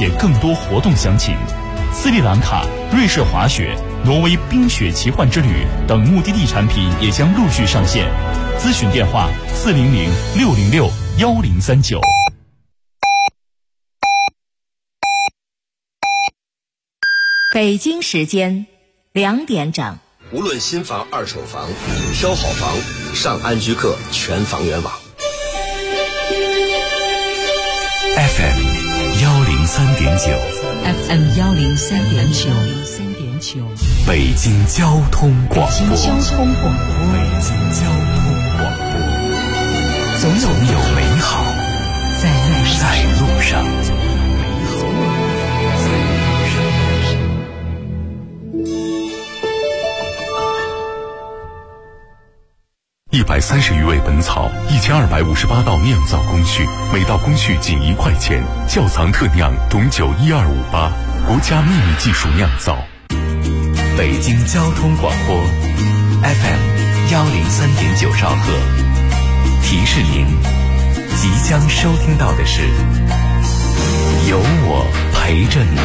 解更多活动详情。斯里兰卡、瑞士滑雪、挪威冰雪奇幻之旅等目的地产品也将陆续上线。咨询电话400-606-1039。 北京时间2点整。 无论新房、二手房，挑好房，上安居客全房源网。 FM 103.9 FM 103.9 北京交通广播。 北京交通广播。 总有美好在路上。130余味本草，1258道酿造工序，每道工序仅1块钱。窖藏特酿董酒1258，国家秘密技术酿造。北京交通广播 FM 103.9兆赫。提示您，即将收听到的是有我陪着你。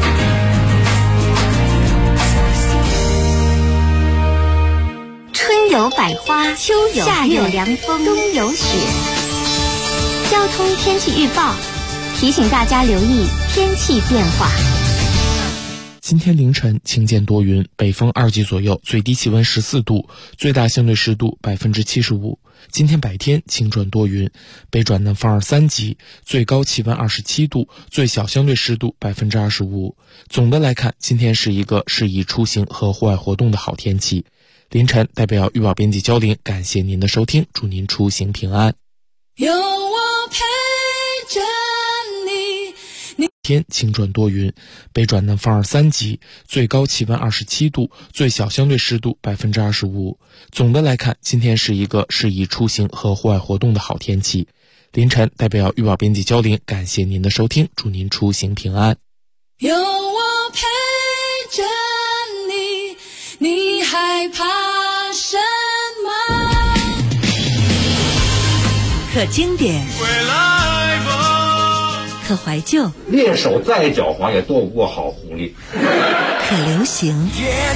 春有百花，秋有夏有凉风，冬有雪。交通天气预报提醒大家留意天气变化。 今天凌晨晴间多云，北风2级左右，最低气温14度，最大相对湿度75%。今天白天晴转多云，北转南风3级，最高气温27度，最小相对湿度25%。总的来看，今天是一个适宜出行和户外活动的好天气。凌晨代表预报编辑焦玲，感谢您的收听，祝您出行平安。 有我陪着你。 天晴转多云，北转南风3级，最高气温27度，最小相对湿度25%。总的来看，今天是一个适宜出行和户外活动的好天气。凌晨代表预报编辑焦玲，感谢您的收听，祝您出行平安。 有我陪着你，你害怕什么？ 可经典，可怀旧， 猎手再狡猾也斗不过好狐狸。 可流行，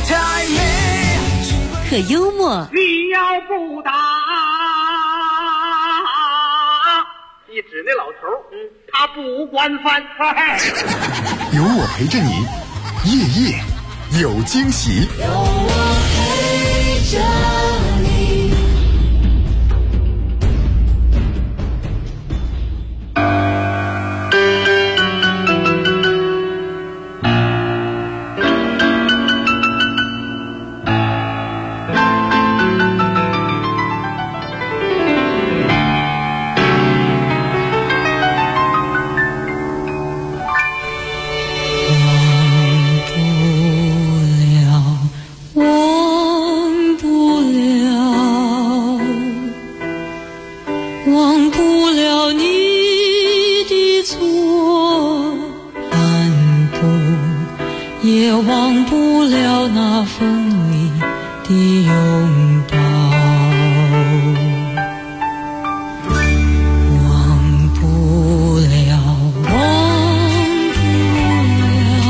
可幽默。 你要不打，一指那老头，他不管饭。 有我陪着你，夜夜有惊喜。 有我陪着你。 也忘不了那风里的拥抱，忘不了，忘不了，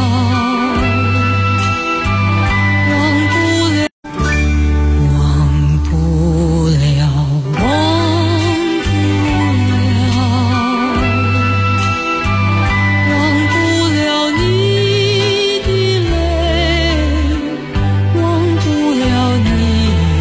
忘不了，忘不了，忘不了你的泪，忘不了你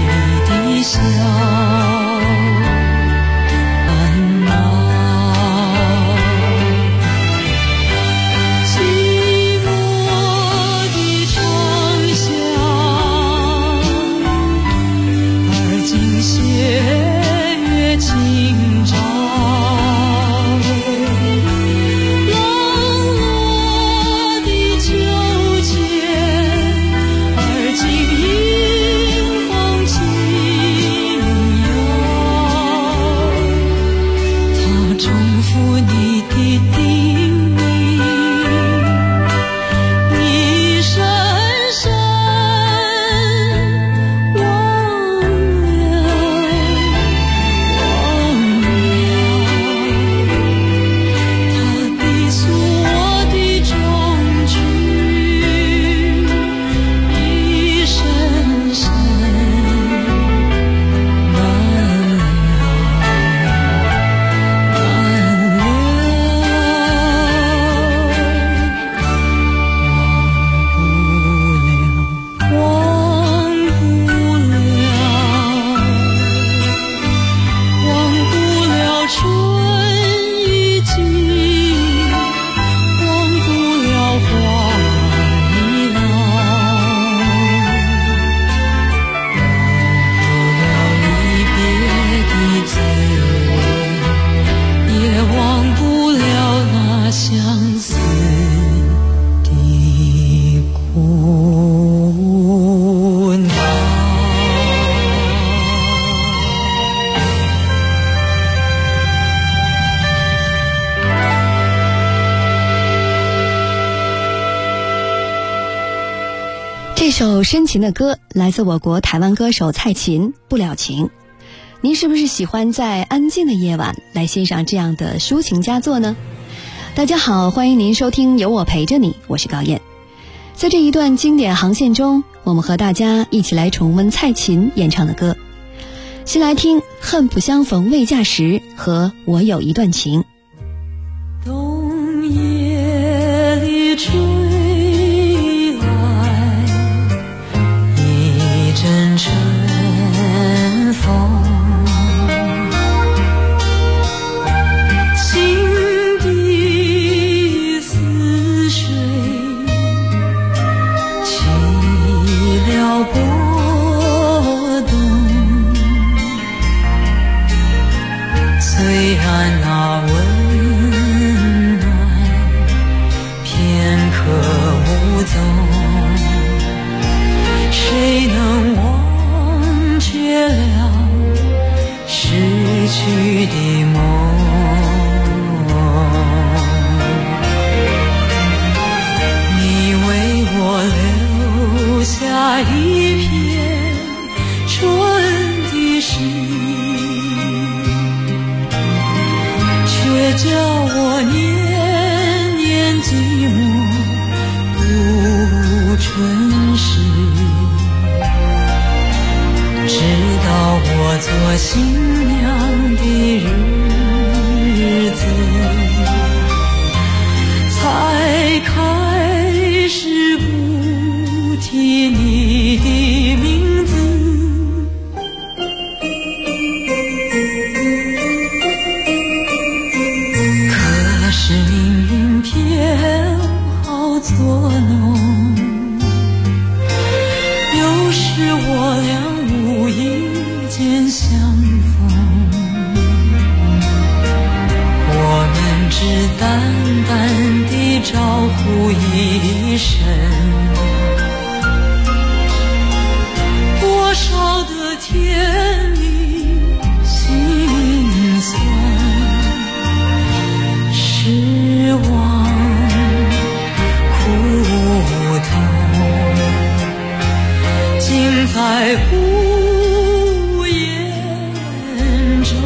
这首深情的歌来自我国台湾歌手蔡琴《不了情》。您是不是喜欢在安静的夜晚来欣赏这样的抒情佳作呢？大家好，欢迎您收听有我陪着你，我是高燕。在这一段经典航线中，我们和大家一起来重温蔡琴演唱的歌。先来听《恨不相逢未嫁时》和《我有一段情》。 冬夜里吹来一阵春风，心底似水起了波动，虽然那温暖片刻无踪，谁能忘却了逝去的梦？你为我留下一片春的诗，却叫我年年寂寞度春时。直到我做新娘的日子，才开始不提你的名字。可是命运偏好作弄，有时我俩无意间相逢，我们只淡淡地招呼一声，多少的甜蜜心酸失望苦痛，尽在不言中。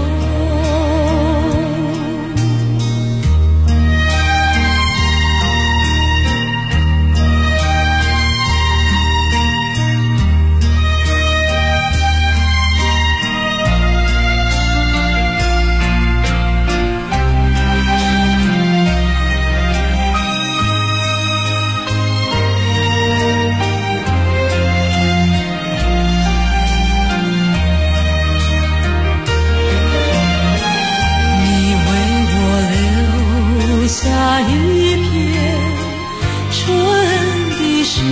下一片春的诗，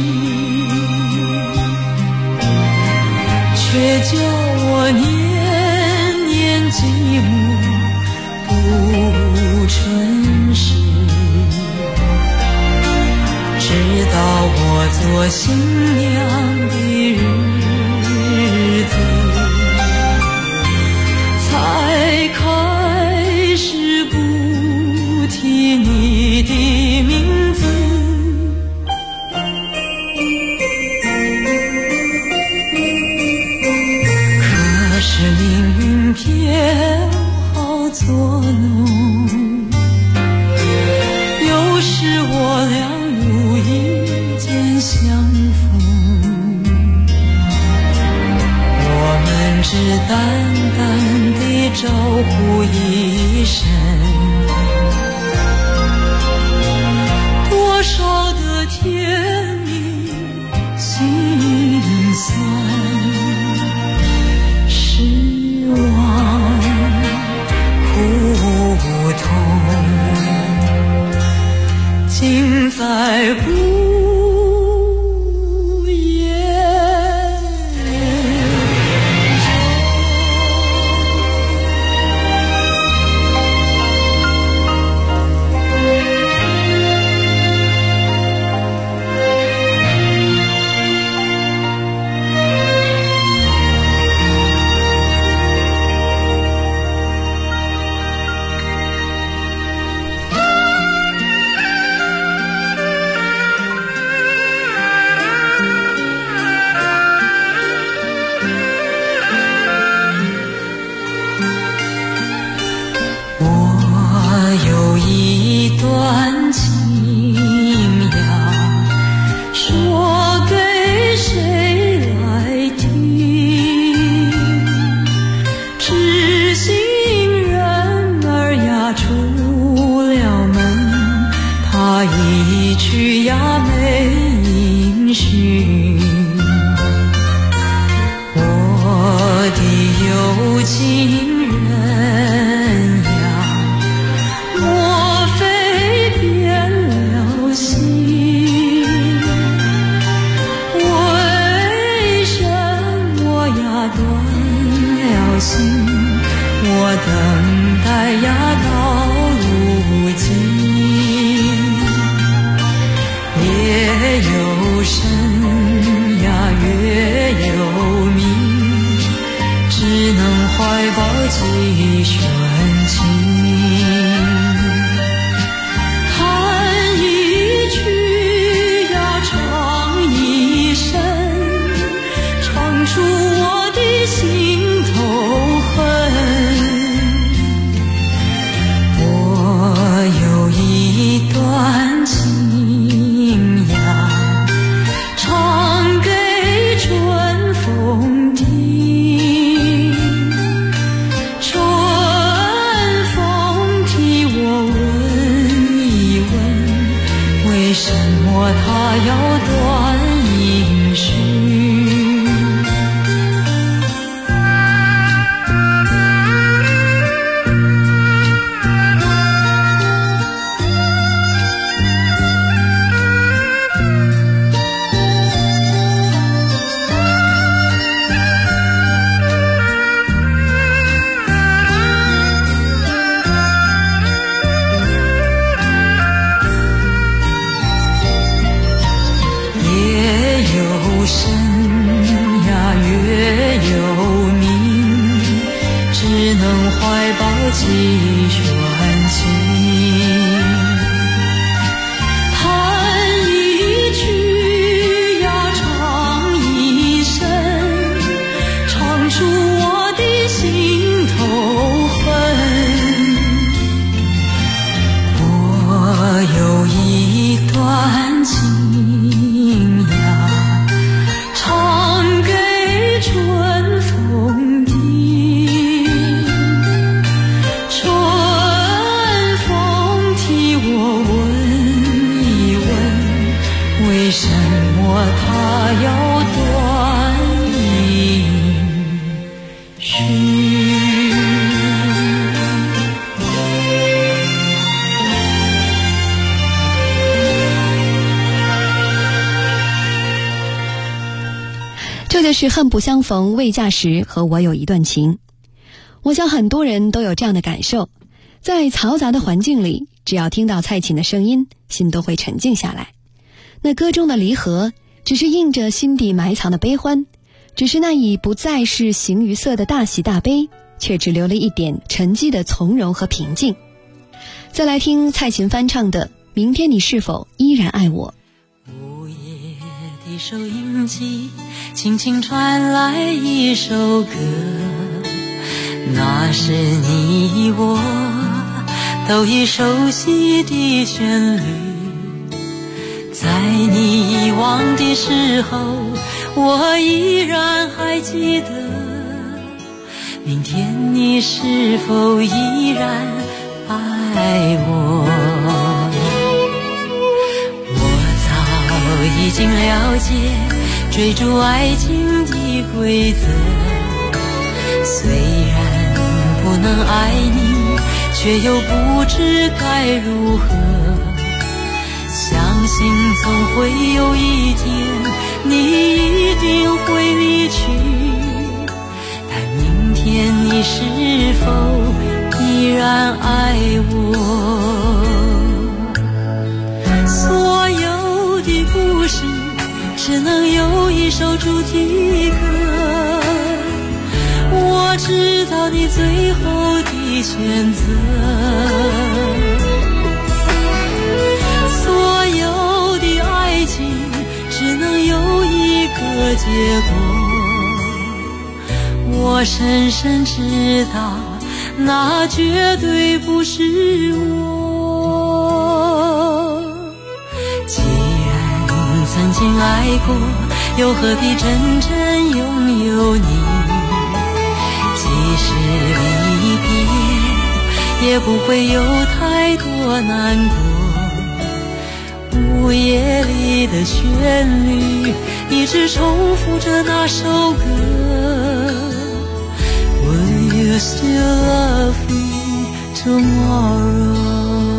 却叫我年年寂寞度春时。直到我做新娘的日子，才开始不提你的名字。可是命运偏好作弄，有时我俩无意间相逢，我们只淡淡地招呼一声，多少的甜蜜心酸失望苦痛，尽在不一去呀没音讯，我的有情人呀，莫非变了心？为什么呀断了心？我等待呀到如今，夜有深呀月有明，只能怀抱几玄情。弹一曲呀唱一声，唱出我的心头恨。我有一段情呀，唱给春风听，春风替我问一问，为什么它要断音讯？几玄情，弹一曲呀唱一声，唱出我的心头恨。我有一段情呀，唱给春风听，为什么它要断音讯？ 这就是恨不相逢未嫁时和我有一段情。我想很多人都有这样的感受，在嘈杂的环境里，只要听到蔡琴的声音，心都会沉静下来。那歌中的离合，只是映着心底埋藏的悲欢，只是那已不再是形于色的大喜大悲，却只留了一点沉寂的从容和平静。再来听蔡琴翻唱的《明天你是否依然爱我》。 午夜的收音机轻轻传来一首歌，那是你我都已熟悉的旋律。在你遗忘的时候，我依然还记得，明天你是否依然爱我？我早已经了解追逐爱情的规则，虽然不能爱你，却又不知该如何。相信总会有一天，你一定会离去，但明天你是否依然爱我？所有的故事只能有一首主题歌，我知道你最后的选择。所有的爱情只能有一个结果，我深深知道那绝对不是我。既然曾经爱过，又何必真正拥有你？即使离别，也不会有太多难过。 午夜里的旋律一直重复着那首歌。 Will you still love me tomorrow?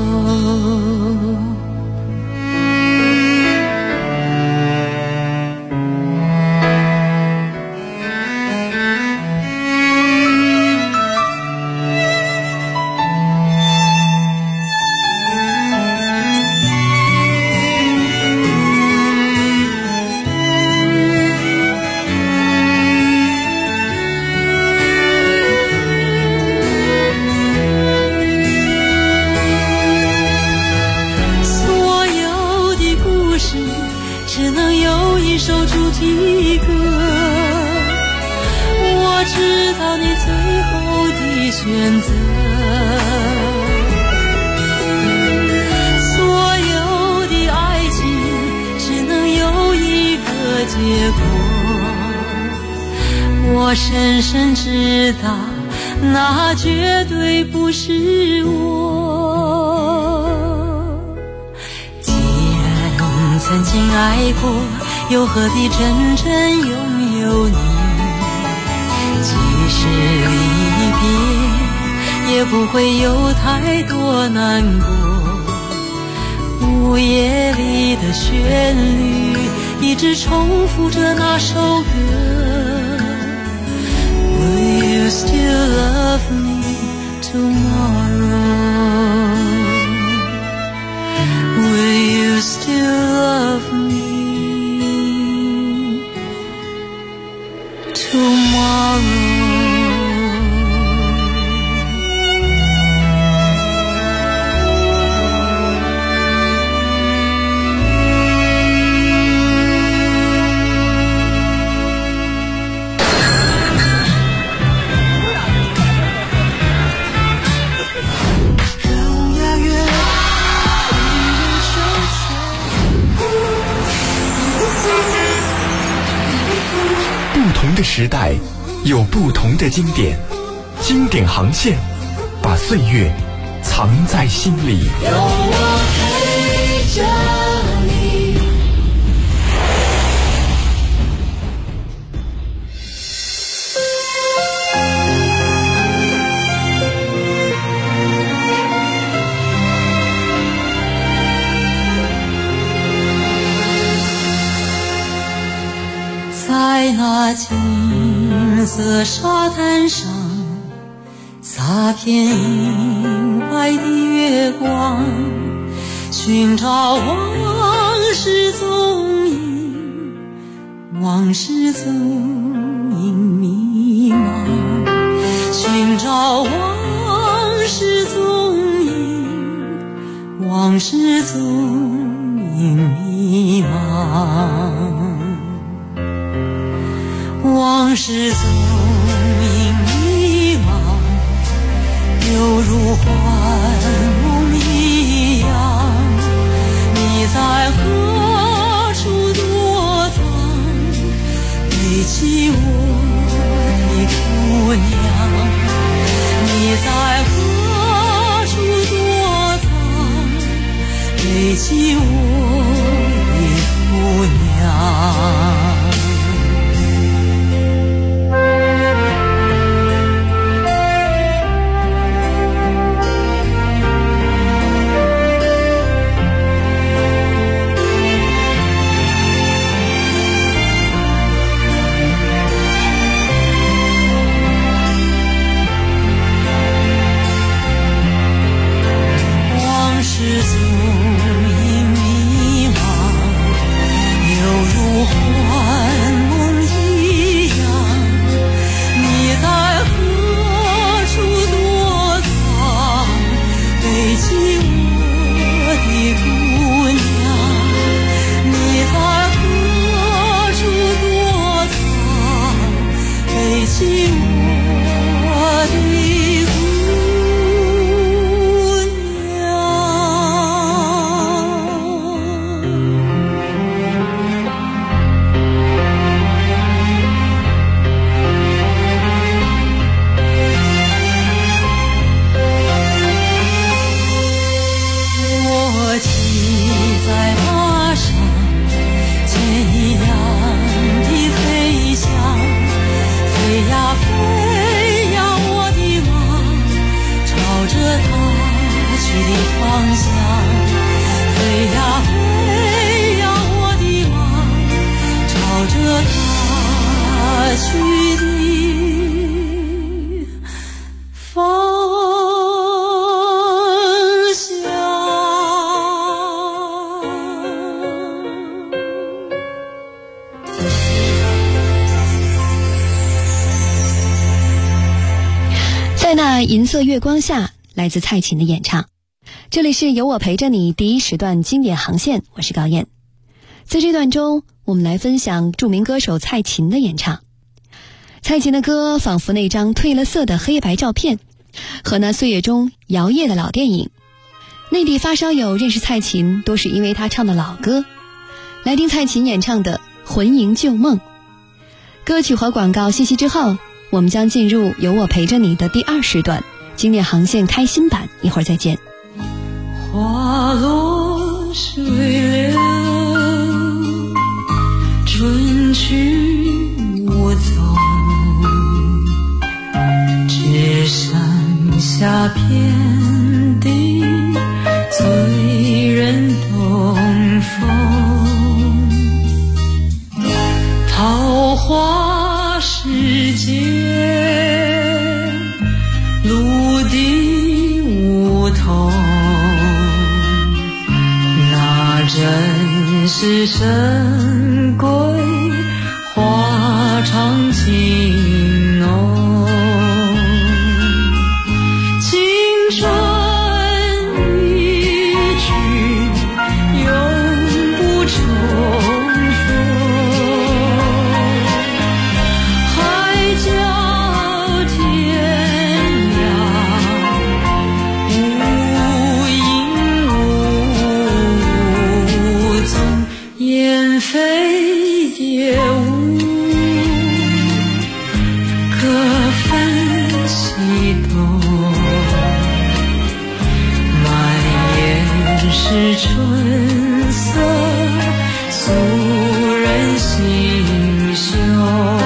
只能有一首主题歌，我知道你最后的选择。所有的爱情只能有一个结果，我深深知道那绝对不是我。曾经爱过，又何必真正拥有你？即使离别，也不会有太多难过。午夜里的旋律一直重复着那首歌。Will you still love me tomorrow? Will you still love me tomorrow? 不同的时代有不同的经典，经典航线把岁月藏在心里。有我陪着你。 在那金色沙滩上，洒遍银白的月光，寻找往事踪影，往事踪影迷茫，寻找往事踪影，往事踪影迷茫。往事踪影迷茫，犹如幻梦一样。你在何处躲藏？背起我的姑娘。你在何处躲藏？背起我的姑娘。是踪影迷茫，犹如幻在银色月光下，来自蔡琴的演唱。这里是有我陪着你第一时段经典航线，我是高燕。在这段中，我们来分享著名歌手蔡琴的演唱。蔡琴的歌仿佛那张褪了色的黑白照片，和那岁月中摇曳的老电影。内地发烧友认识蔡琴多是因为她唱的老歌。来听蔡琴演唱的《魂萦旧梦》。歌曲和广告信息之后，我们将进入有我陪着你的第2时段经典航线开心版，一会儿再见。 花落水流，春去我走，只剩下遍地醉人东风，桃花世界，陆地梧桐，那真是神归花长情浓，青春一去永不重逢，海角天涯无影无踪，雁飞蝶舞各分西东，满眼是春色诉人心胸。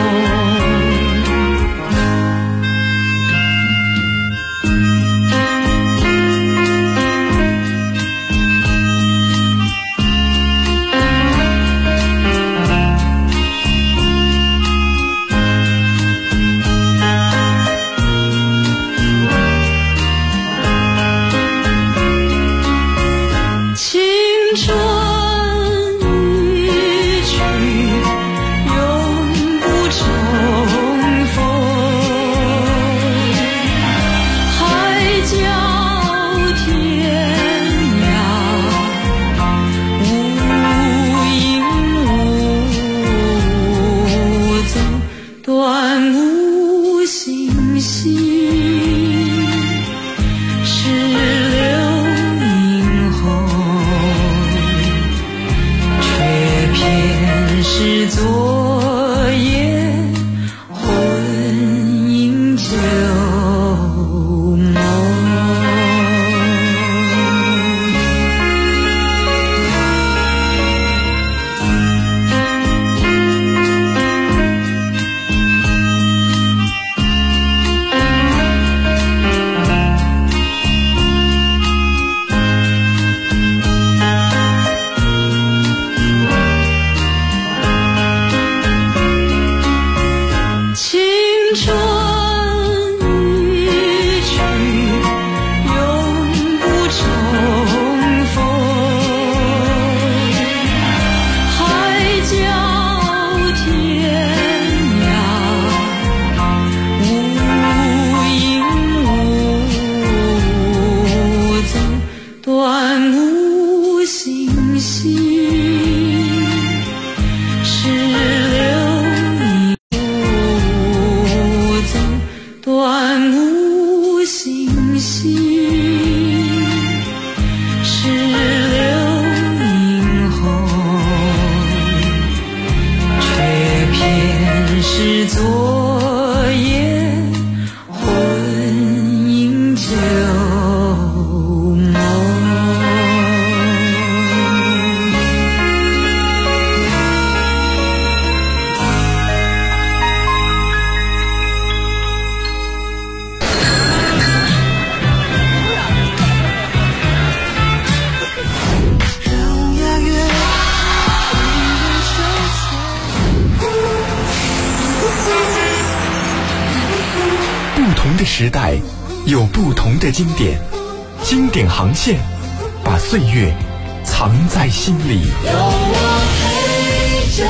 时代有不同的经典，经典航线把岁月藏在心里。有我陪着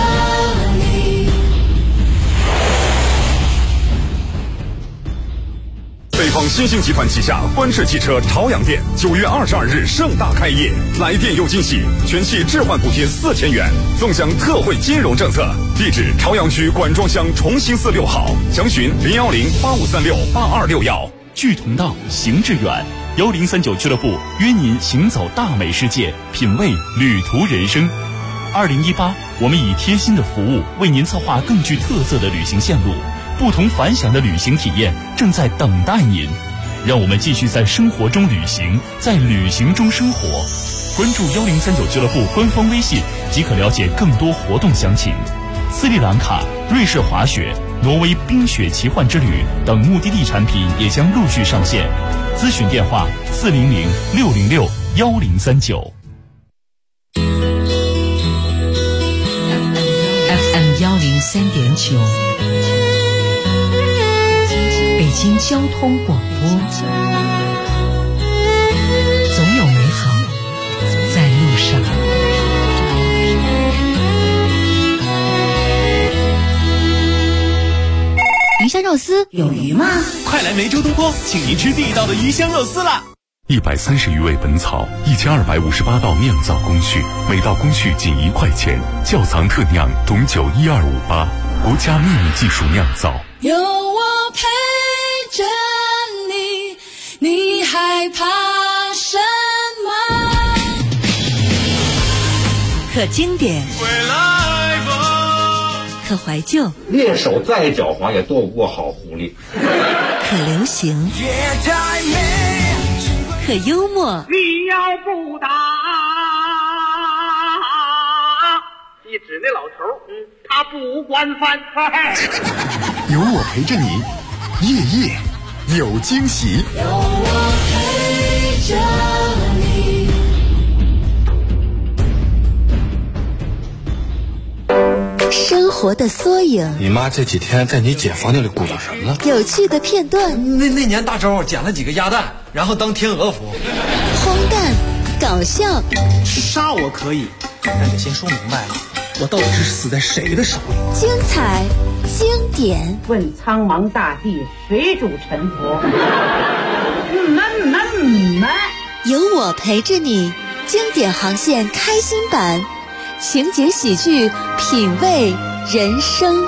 北方新兴集团旗下观致汽车朝阳店9月22日盛大开业，来店有惊喜，全系置换补贴4000元，纵享特惠金融政策。地址：朝阳区管庄乡重兴寺6号，详询01085368261。 距同道，行致远。1039俱乐部约您行走大美世界，品味旅途人生。2018，我们以贴心的服务为您策划更具特色的旅行线路，不同凡响的旅行体验正在等待您。让我们继续在生活中旅行，在旅行中生活。关注1039俱乐部官方微信即可了解更多活动详情。斯里兰卡、瑞士滑雪、挪威冰雪奇幻之旅等目的地产品也将陆续上线。咨询电话400-606-1039。 FM 103.9，北京交通广播，总有美好在路上。 鱼香肉丝有鱼吗？ 快来梅州东坡，请您吃地道的鱼香肉丝啦 ！130余味本草，1258道酿造工序，每道工序仅1块钱，窖藏特酿董酒12588，国家秘密技术酿造。 有我陪着你，你害怕什么？ 可经典，可怀旧， 猎手再狡猾也躲不过好狐狸。 可流行，可幽默。 你要不打，一指那老头，他不惯犯。 有我陪着你，夜夜有惊喜。 有我陪着你。 生活的缩影。 你妈这几天在你姐房间里鼓捣什么了？ 有趣的片段。 那年大周捡了几个鸭蛋，然后当天鹅服。 荒诞，搞笑。 杀我可以，但得先说明白了，我到底是死在谁的手里？ 精彩，经典。 问苍茫大地，谁主沉浮？ 有我陪着你，经典航线开心版。情景喜剧，品味人生。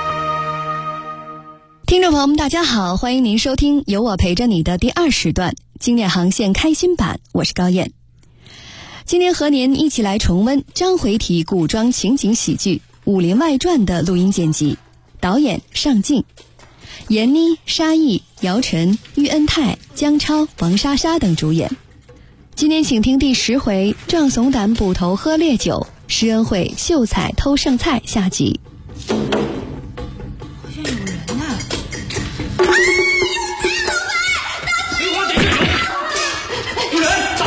听众朋友们大家好，欢迎您收听有我陪着你的第2时段经典航线开心版，我是高燕。今天和您一起来重温章回体古装情景喜剧《武林外传》的录音剪辑，导演尚敬，闫妮、沙溢、姚晨、喻恩泰、姜超、王莎莎等主演。今天请听第10回壮怂胆捕头喝烈酒，施恩惠秀才偷剩菜下集。 好像有人呐！ 有人打！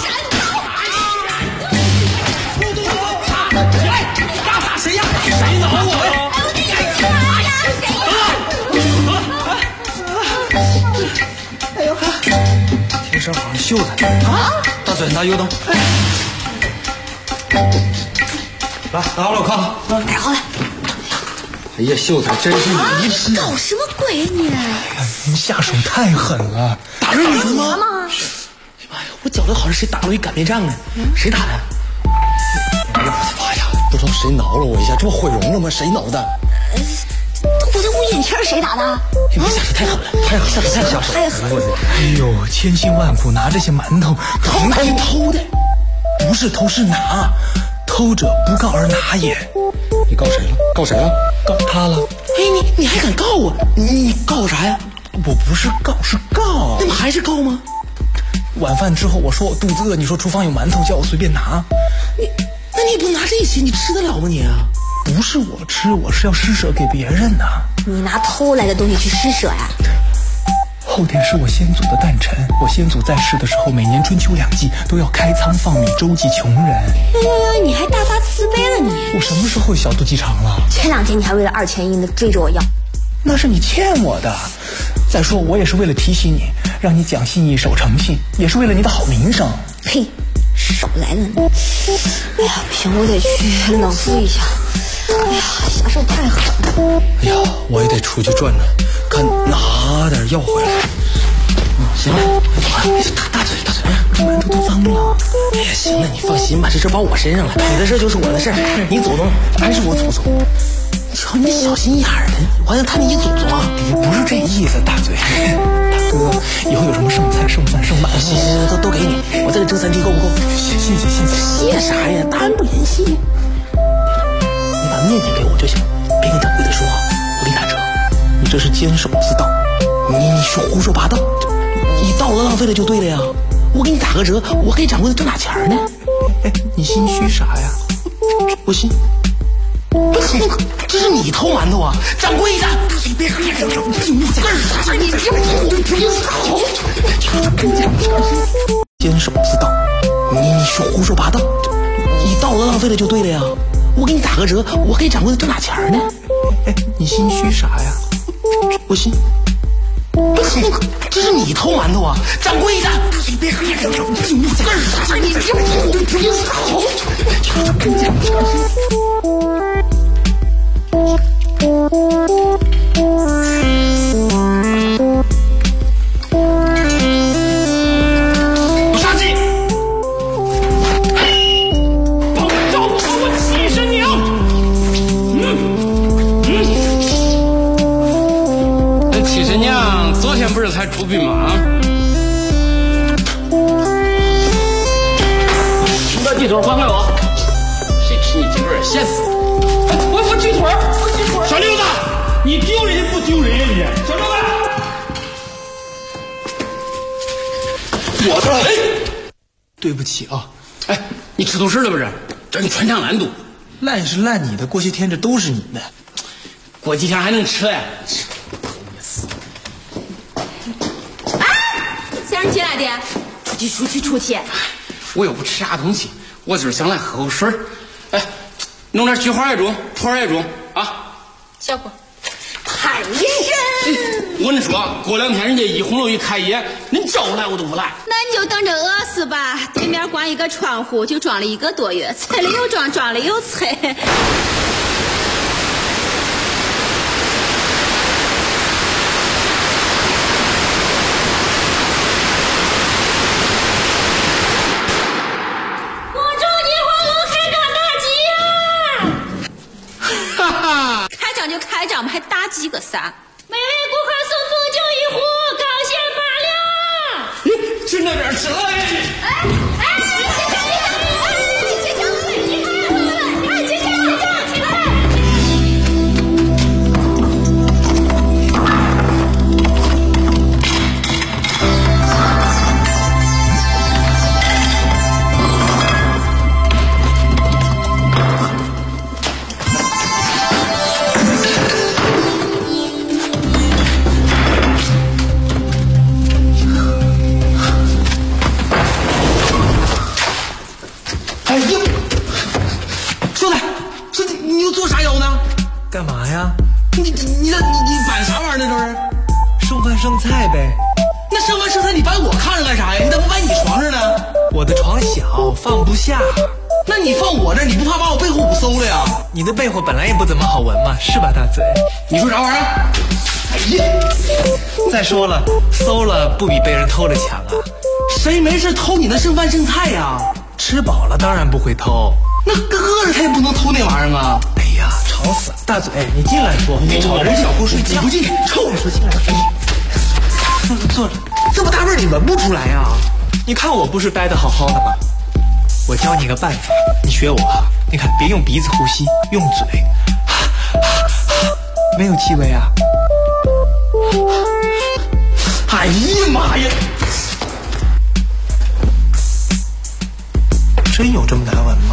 打谁呀？谁挠我呀？ 哎呦！听声好像秀才啊！大嘴拿油灯。来，拿好了，我看看。 带好了。 哎呀，秀才真是你是搞什么鬼你？ 您下手太狠了，打着你吗？哎呀，我觉得好像谁打了一擀面杖呢，谁打的？哎呀，不知道谁挠了我一下，这不毁容了吗？谁挠的？ 我在我眼前谁打的？ 你下手太狠了，下手太狠了！ 哎呦，千辛万苦拿这些馒头，偷的，不是偷是拿。偷者不告而拿也。 你告谁了？告谁了？ 告他了。哎，你还敢告我？你告啥呀？我不是告，是告。那不还是告吗？晚饭之后我说我肚子饿，你说厨房有馒头，叫我随便拿。那你也不拿这些，你吃得了吗你啊？不是我吃，我是要施舍给别人的。 你拿偷来的东西去施舍呀？ 后天是我先祖的诞辰，我先祖在世的时候，每年春秋2季都要开仓放米，周济穷人。 哎，你还大发慈悲了你！ 我什么时候小肚鸡肠了？ 前2天你还为了2钱银的追着我要， 那是你欠我的。再说我也是为了提醒你，让你讲信义守诚信，也是为了你的好名声。 呸，少来了你！哎呀，不行，我得去冷敷一下。哎呀，下手太狠了！ 哎呀，我也得出去转转，看拿点药回来。 行了，大嘴，这馒头都脏了。哎呀，行了，你放心吧，这事包我身上了，你的事就是我的事，你祖宗还是我祖宗。瞧你小心眼儿的，我还想看你祖宗啊！不是这意思，大嘴，大哥，以后有什么剩菜、剩饭、剩馒头，行，都给你，我再给蒸3屉够不够？谢谢啥呀？大恩不言谢。你把面点给我就行，别跟掌柜的说，我给你打折。你这是监守自盗，你胡说八道，你到了浪费了就对了呀。我给你打个折，我给掌柜的挣哪钱呢？哎，你心虚啥呀？我心。这是你偷馒头啊！掌柜的，别喝，监守自盗，你胡说八道，你到了浪费了就对了呀。我给你打个折，我给掌柜的挣哪钱呢？哎，你心虚啥呀？我心。这是你偷馒头啊！掌柜的，别喝， 不杀鸡，帮我照顾好我七婶娘。 这七婶娘昨天不是才出殡吗？你把鸡腿还给我。谁吃你鸡腿咸死！我鸡腿，小六子，你丢人不丢人呀你？小六子， 我的，对不起啊！ 哎，你吃独食了不是？这你穿肠烂肚， 烂是烂你的，过些天这都是你的， 过几天还能吃呀？ 哎，先生进来的，出去！ 我又不吃啥东西，我就是想来喝口水。哎，弄点菊花也中，串也中啊！ 小伙，太医生， 我跟你说，过2天人家一红楼一开业，恁叫我来我都不来。 那你就等着饿死吧！对面光一个窗户就装了1个多月，催了又装，装了又催。开张就开张，我们还大几个啥？每位顾客送凤酒1壶，高兴发亮。 吃那点吃了干嘛呀？ 你搬啥玩意儿呢？这是剩饭剩菜呗。 那剩饭剩菜你搬我炕上干啥呀？你咋不搬你床上呢？ 我的床小，放不下。 那你放我这，你不怕把我被窝捂馊了呀？ 你的被窝本来也不怎么好闻嘛，是吧，大嘴？ 你说啥玩意儿？哎呀！ 再说了，馊了不比被人偷了强啊？ 谁没事偷你的剩饭剩菜呀？ 吃饱了当然不会偷。 那饿着他也不能偷那玩意儿啊！ 哎呀，吵死了！大嘴，你进来说，你吵人小姑睡觉， 你不进去，臭！ 说进来说，坐着， 这么大味儿你闻不出来呀？ 你看我不是待得好好的吗？我教你个办法，你学我啊！你看，别用鼻子呼吸，用嘴，没有气味啊！ 哎呀妈呀！ 真有这么难闻吗？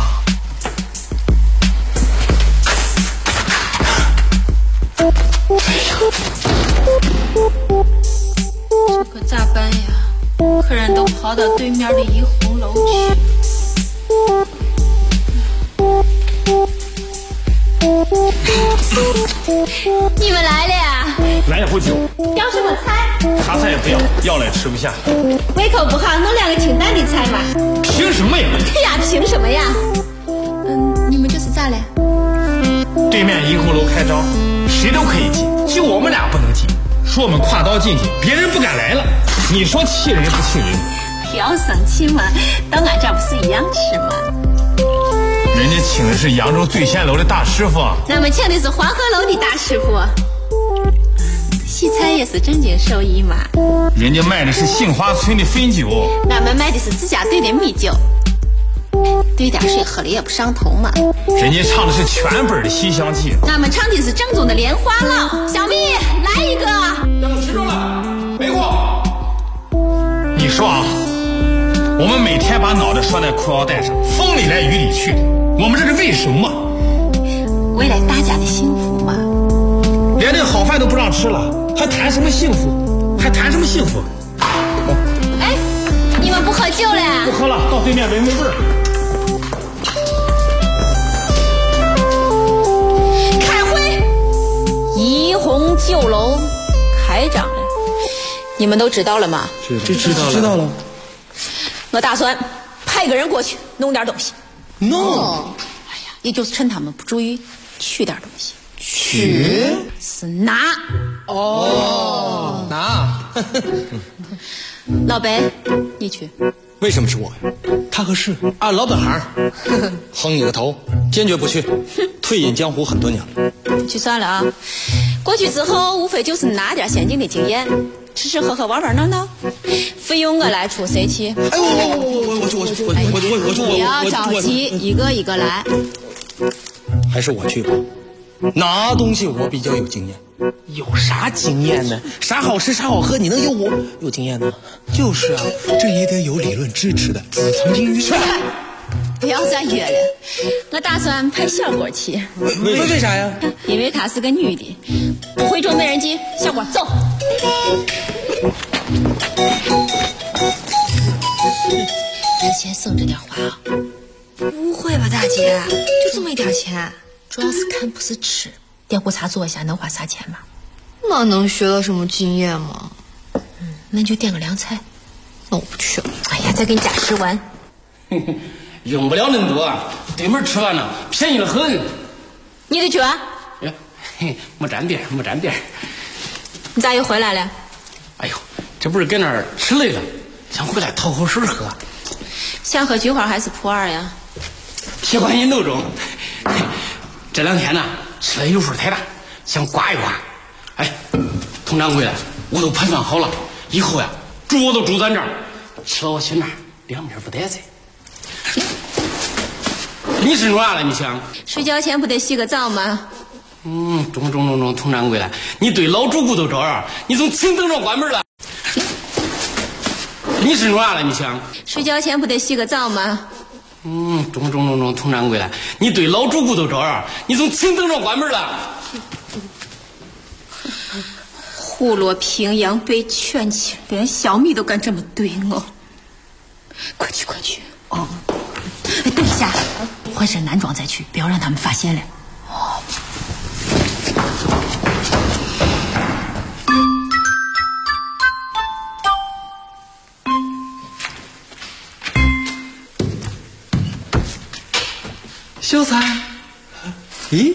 这可咋办呀？客人都跑到对面的一红楼去。你们来了呀？ 来一壶酒。 要什么菜？ 啥菜也不要，要了也吃不下。 胃口不好，弄2个清淡的菜嘛。 凭什么呀？ 哎呀，凭什么呀？你们这是咋了？ 对面一红楼开张，谁都可以进，就我们俩不能进。说我们挎刀进去，别人不敢来了。 你说气人不气人？ 不要生气嘛，到俺这儿不是一样吃吗？ 人家请的是扬州醉仙楼的大师傅， 咱们请的是黄鹤楼的大师傅。西餐也是正经手艺嘛。 人家卖的是杏花村的汾酒， 俺们卖的是自家兑的米酒，兑点水喝了也不上头嘛。 人家唱的是全本的《西厢记》， 俺们唱的是正宗的莲花落。小蜜，来一个。 让我吃住了，没过。你说啊，我们每天把脑袋拴在裤腰带上，风里来雨里去的，我们这是为什么？ 为了大家的幸福嘛。 连这好饭都不让吃了，还谈什么幸福？还谈什么幸福？ 哎，你们不喝酒了？ 不喝了，到对面闻闻味儿。 开会，怡红酒楼开张了，你们都知道了吗？ 知道了。 我打算派个人过去弄点东西。 弄？ 哎呀，也就是趁他们不注意，取点东西。 取？ 是拿。 哦，拿。 老白，你去。 为什么是我呀？他合适，按老本行。哼你个头，坚决不去。退隐江湖很多年了。 去算了啊！过去之后，无非就是拿点先进的经验，吃吃喝喝，玩玩闹闹，费用我来出，谁去？ 哎，我不要着急，一个一个来。 还是我去吧。拿东西我比较有经验。有啥经验呢？啥好吃啥好喝，你能有我有经验呢？就是啊，这也得有理论支持的。子曾经约。 不要再约了，我打算派小果去。 为啥呀？ 因为她是个女的，不会捉美人计。小果走。咱先省着点花啊。 不会吧，大姐，就这么一点钱？ 主要是看不是吃，点壶茶做一下能花啥钱吗？ 那能学到什么经验吗？ 那就点个凉菜。 那我不去了。 哎呀，再给你加10万。 用不了那么多，对门吃饭呢，便宜了很。 你得去啊？ 没沾边。 你咋又回来了？ 哎呦，这不是搁那儿吃累了，想回来讨口水喝。 想喝菊花还是普洱呀？ 铁观音都中。这2天呢，吃的油水太大，想刮一刮。哎，佟掌柜的，我都盘算好了，以后呀，住我都住咱这儿，吃了我媳妇儿2面不带菜。你是弄啥了？你想睡觉前不得洗个澡吗？ 中，佟掌柜的，你对老主顾都这样，你从青灯上关门了。你是弄啥了？你想睡觉前不得洗个澡吗？ 中，佟掌柜的，你对老主顾都这样，你从青灯上关门了。 虎落平阳被圈起，连小米都敢这么对我。快去！哦，等一下，换身男装再去，不要让他们发现了。哦。 秀才，咦？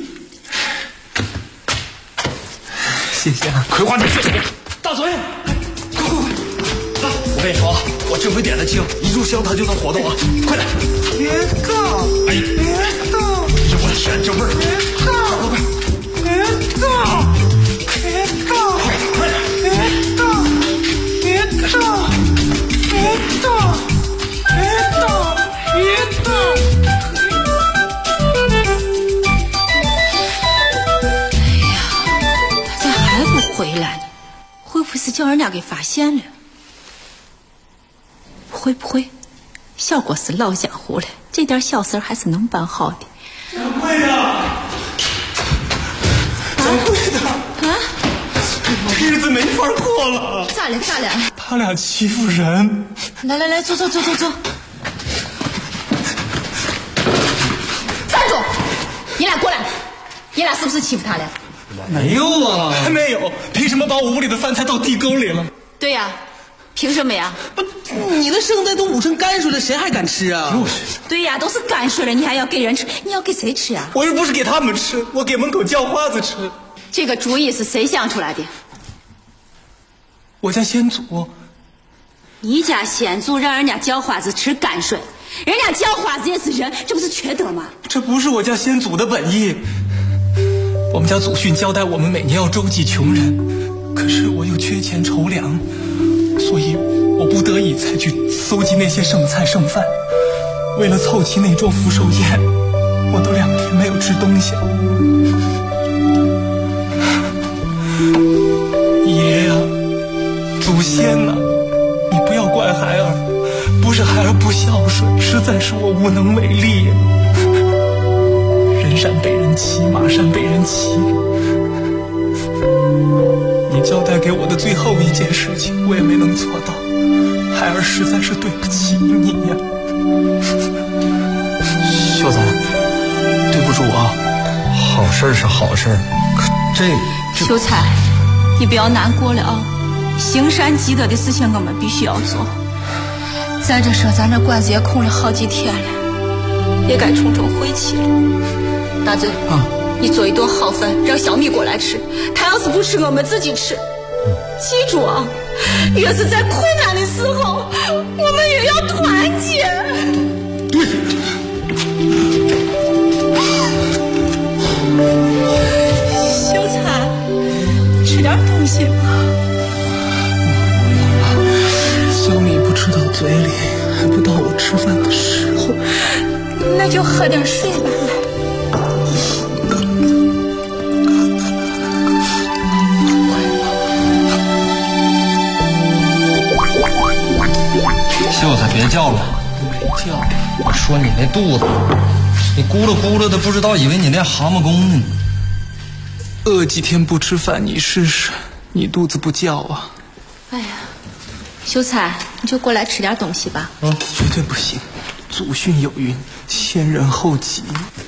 谢谢啊！ 葵花你谢谢。 大嘴，快！来，我跟你说，我这回点的清，一炷香它就能活动啊！快点！别动！哎，别动！这我天，这味儿！别动！快！别动！别动！快点！别动！别动！别动！别动！ 回来，会不会是叫人家给发现了？会不会小果是老江湖了，这点小事还是能办好的。 掌柜的，啊，日子没法过了。 咋了？ 他俩欺负人。 来，坐。站住！你俩过来，你俩是不是欺负他了？ 没有啊，还没有。凭什么把我屋里的饭菜倒地沟里了？ 对呀，凭什么呀？ 你的剩菜都捂成泔水了，谁还敢吃啊？ 对呀，都是泔水了，你还要给人吃？你要给谁吃啊？ 我又不是给他们吃，我给门口叫花子吃。 这个主意是谁想出来的？ 我家先祖你家先祖让人家叫花子吃泔水，人家叫花子也是人，这不是缺德吗？ 这不是我家先祖的本意。我们家祖训交代我们每年要周济穷人，可是我又缺钱筹粮，所以我不得已才去搜集那些剩菜剩饭。为了凑齐那桌福寿宴，我都2天没有吃东西。爷呀，祖先呐，你不要怪孩儿，不是孩儿不孝顺，实在是我无能为力呀。人善被人欺，马善被人骑。你交代给我的最后一件事情，我也没能做到，孩儿实在是对不起你呀。秀才，对不住啊。 好事是好事，可这秀才，你不要难过了啊！行善积德的事情我们必须要做。再者说，咱这馆子也空了好几天了，也该重整晦气了。大嘴啊，你做一顿好饭，让小米过来吃。他要是不吃，我们自己吃。记住啊，越是在困难的时候，我们也要团结。 对。 秀才，吃点东西吧。 小米不吃到嘴里，还不到我吃饭的时候。 那就喝点水吧。 秀才别叫了， 没叫。 我说你那肚子，你咕噜咕噜的，不知道以为你练蛤蟆功呢。 饿几天不吃饭，你试试，你肚子不叫啊？ 哎呀，秀才，你就过来吃点东西吧。 绝对不行。祖训有云，先人后己。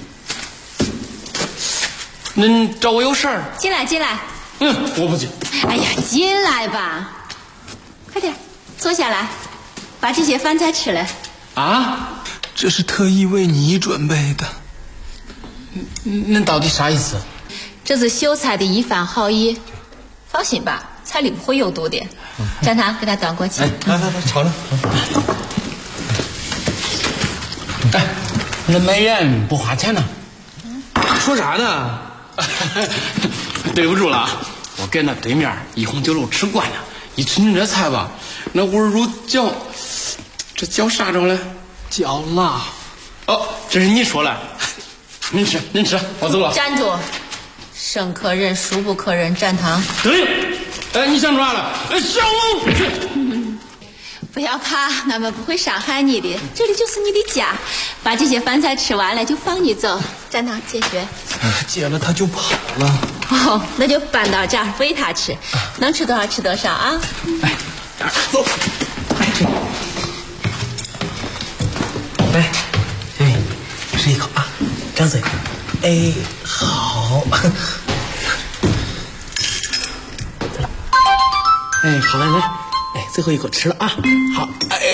您找我有事儿？ 进来，进来。 我不进。 哎呀，进来吧，快点，坐下来，把这些饭菜吃了。 啊？ 这是特意为你准备的。 恁到底啥意思？ 这是秀才的一番好意，放心吧，菜里不会有毒的。展堂，给他端过去。 来，尝尝。 哎，那没人不花钱呢。 说啥呢？ 对不住了，我跟那对面一红酒楼吃惯了，一吃你这菜吧，那味儿如嚼，这嚼啥着了？ 嚼辣。 哦，这是你说了。您吃，我走了。 站住！生可忍，孰不可忍。展堂。 对。你想说啥了？小龙。 不要怕，俺们不会伤害你的，这里就是你的家。把这些饭菜吃完了就放你走。展堂，解决。 解了他就跑了。 哦，那就搬到这儿喂他吃，能吃多少吃多少啊。 走。 来，吃一口啊，张嘴。好。好了，来，最后一口吃了啊，好，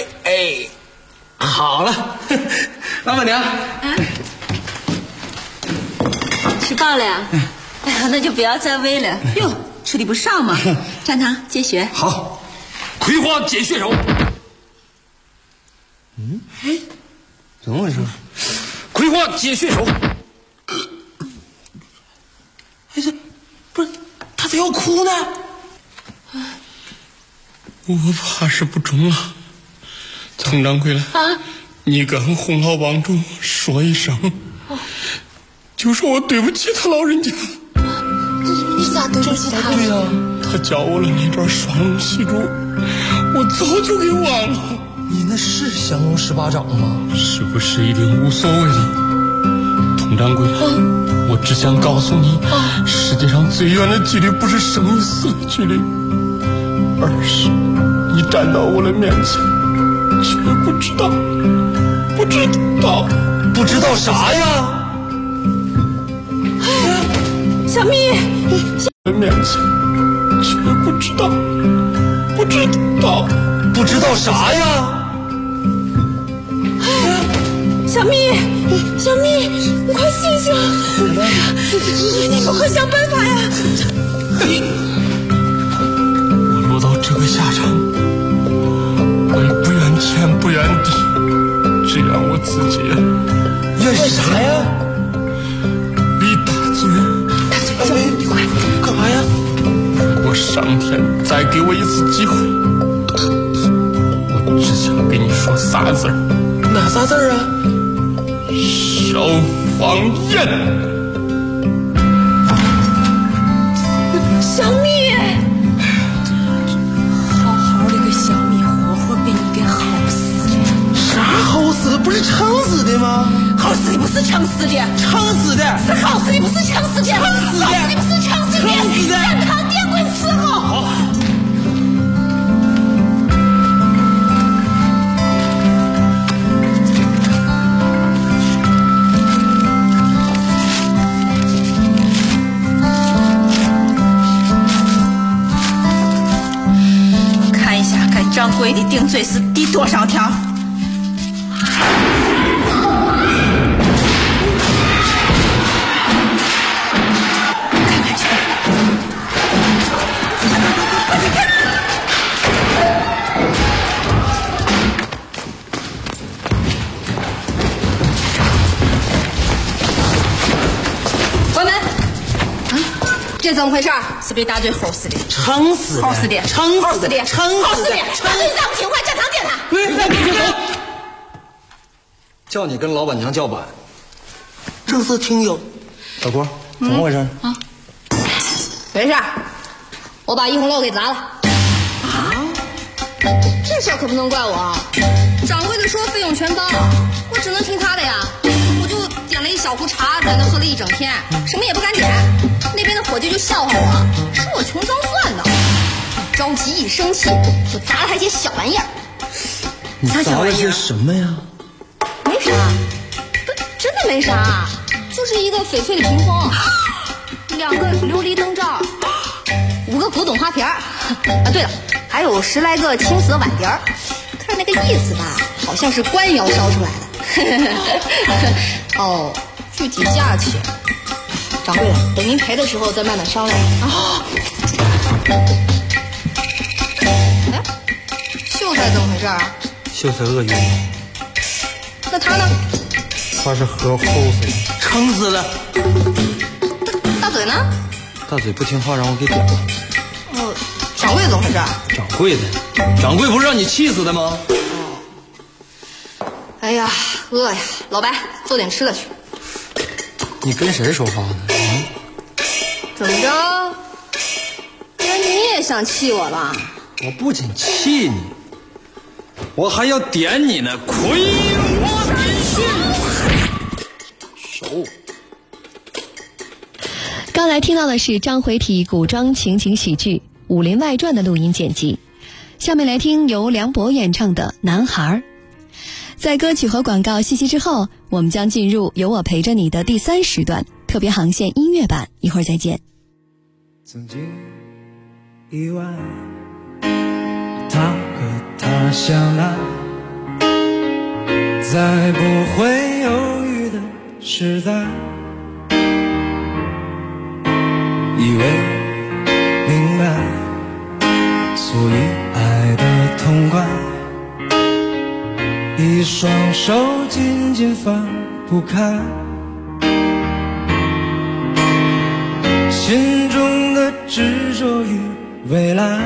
好了，老板娘， 吃饱了呀？哎呀，那就不要再喂了。哟，吃的不少嘛。展堂，解穴。 好，葵花解穴手。 怎么回事？ 葵花解穴手。 这不是他咋要哭呢？ 我怕是不中了。佟掌柜了啊！你跟洪老帮主说一声，就说我对不起他老人家。 你咋对不起他？ 对呀， 他教我了那段双龙戏珠，我早就给忘了。 你那是降龙18掌吗？ 是不是一定无所谓了？佟掌柜，我只想告诉你，世界上最远的距离不是生与死的距离，而是你站到我的面前，却不知道啥呀？ 小蜜， 的面前，却不知道啥呀？ 小蜜，你快醒醒！你可快想办法呀！ 我落到这个下场， 我自己啊。 怨啥呀？ 李大嘴。 快干嘛呀？ 如果上天再给我一次机会，我只想跟你说仨字儿。 哪仨字儿啊？ 消防员。 小蜜，好好的个小蜜，活活被你给耗死了。 啥耗死的？不是撑死的吗？ 耗死的不是撑死的， 撑死的是耗死的不是撑死的， 撑死的耗死的不是撑死的， 撑死的。 健康电滚伺候。好。掌柜的定罪是第多少条？关门！这怎么回事？是被大嘴齁死的， 撑死的， 齁死的， 撑死的， 齁死的！大嘴再不听话，叫堂点他。 叫你跟老板娘叫板， 这是听友。 小郭，怎么回事？ 啊，没事，我把一红楼给砸了。啊，这事可不能怪我。掌柜的说费用全包，我只能听他的呀。我就点了一小壶茶，在那喝了一整天，什么也不敢点。那边的伙计就笑话我，说我穷装蒜的。着急一生气，就砸了他一些小玩意儿。 你砸了些什么呀？ 没啥，不，真的没啥，就是一个翡翠的屏风，2个琉璃灯罩，5个古董花瓶儿。啊，对了，还有10来个青瓷碗碟儿。看那个意思吧，好像是官窑烧出来的。哦，具体价钱，掌柜的，等您赔的时候再慢慢商量啊。哎，秀才怎么回事啊？ 秀才鳄鱼。 那他呢？ 他是喝齁死的， 撑死的。 大嘴呢？ 大嘴不听话，让我给点了。 哦，掌柜的怎么回事？ 掌柜不是让你气死的吗？ 哎呀，饿呀！老白，做点吃的去。 你跟谁说话呢？ 怎么着？原来你也想气我了？ 我不仅气你，我还要点你呢！魁梧的手。 刚才听到的是章回体古装情景喜剧《武林外传》的录音剪辑，下面来听由梁博演唱的《男孩》。在歌曲和广告信息之后，我们将进入有我陪着你的第3时段特别航线音乐版，一会儿再见。 曾经意外，他和她相爱，在不会犹豫的时代，以为明白，所以爱得痛快，一双手紧紧放不开，心中的执着与未来，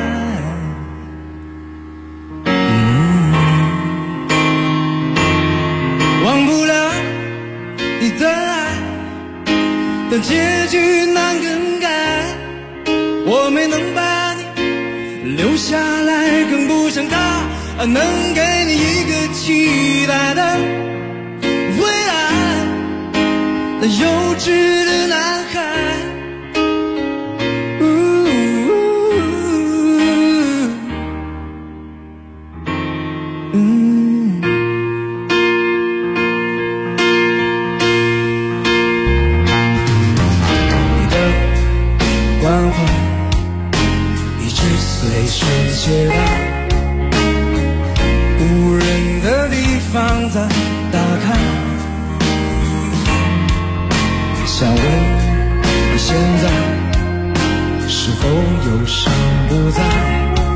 忘不了你的爱，但结局难更改，我没能把你留下来，更不像他能给你一个期待的未来，那幼稚的男孩，你的关怀一直随身携带，无人的地方再打开，想问你现在是否忧伤不再，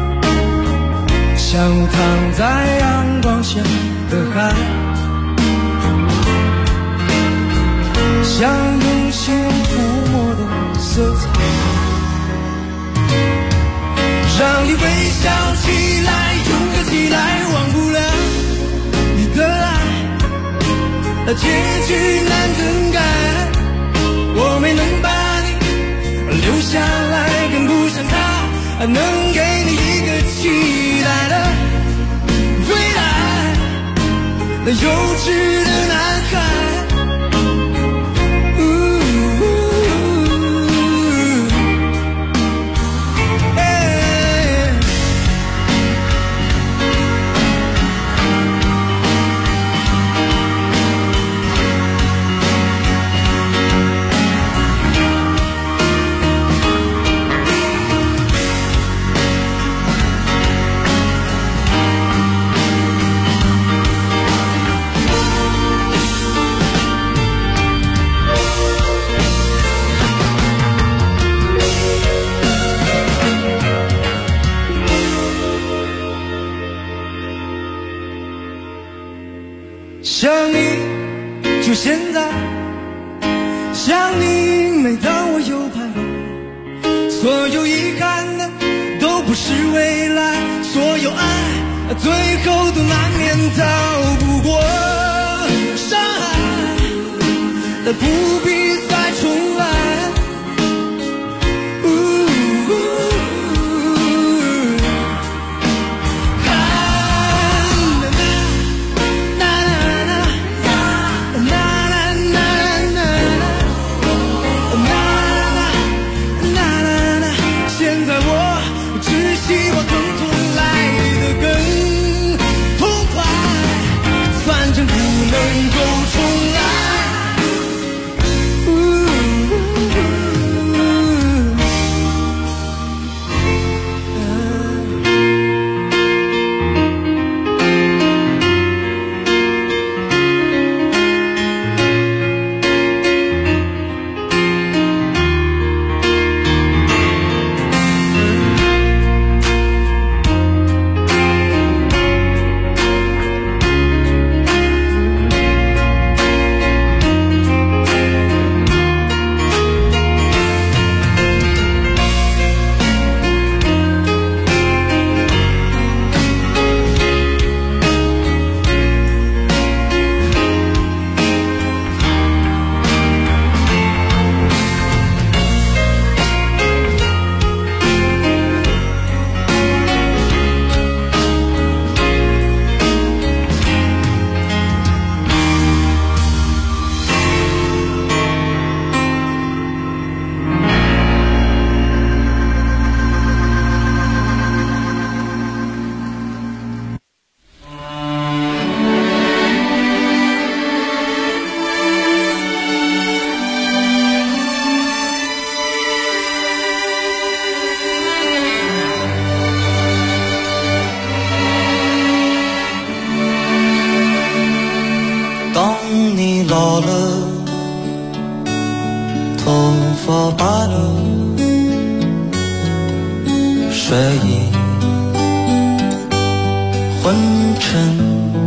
像躺在阳光下的海， 像用心涂抹的色彩，让你微笑起来，勇敢起来，忘不了你的爱，结局难更改，我没能把你留下来，跟不上他能给你一个期待的未来，那幼稚的男孩。想你就现在，想你每当我有盼望，所有遗憾的都不是未来，所有爱最后都难免逃不过伤害，但不必再重来。 老了，头发白了，睡意昏沉。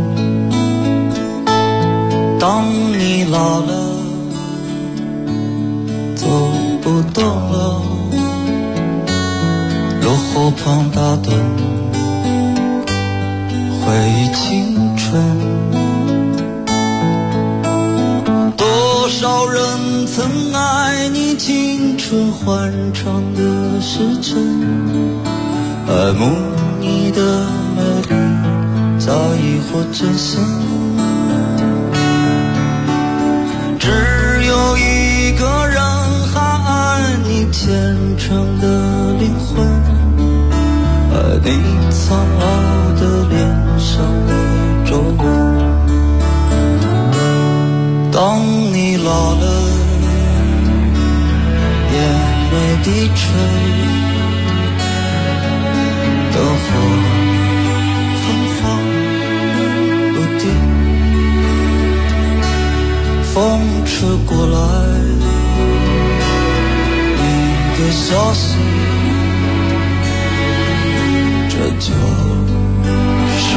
当你老了，走不动了，落后旁打盹，回忆青春。多少人曾爱你青春欢畅的时辰，爱慕你的美丽，早已或真心。只有一个人还爱你虔诚的灵魂，爱你苍老的脸上的皱纹。当你老了，眼泪低垂，灯火昏黄不定，风吹过来你的消息，这就是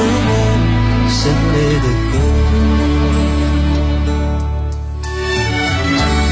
我心里的歌。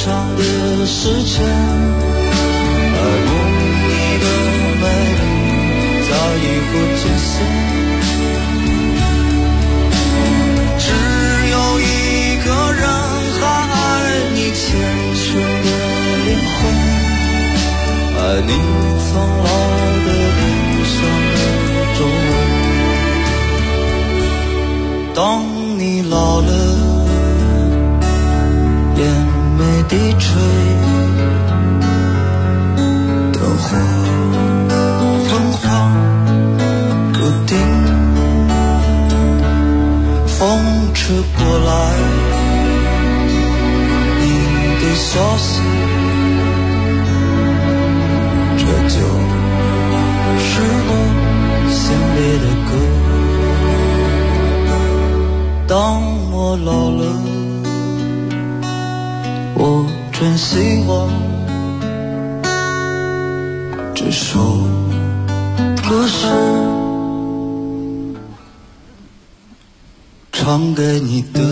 长的时间，而你的美丽早已不见色。只有一个人还爱你虔诚的灵魂，爱你苍老的脸上的皱纹。当你老了，眼眉低垂，灯火昏黄不定，风吹过来你的消息，这就是我心里的歌。当我老了，我真希望这首歌是唱给你的。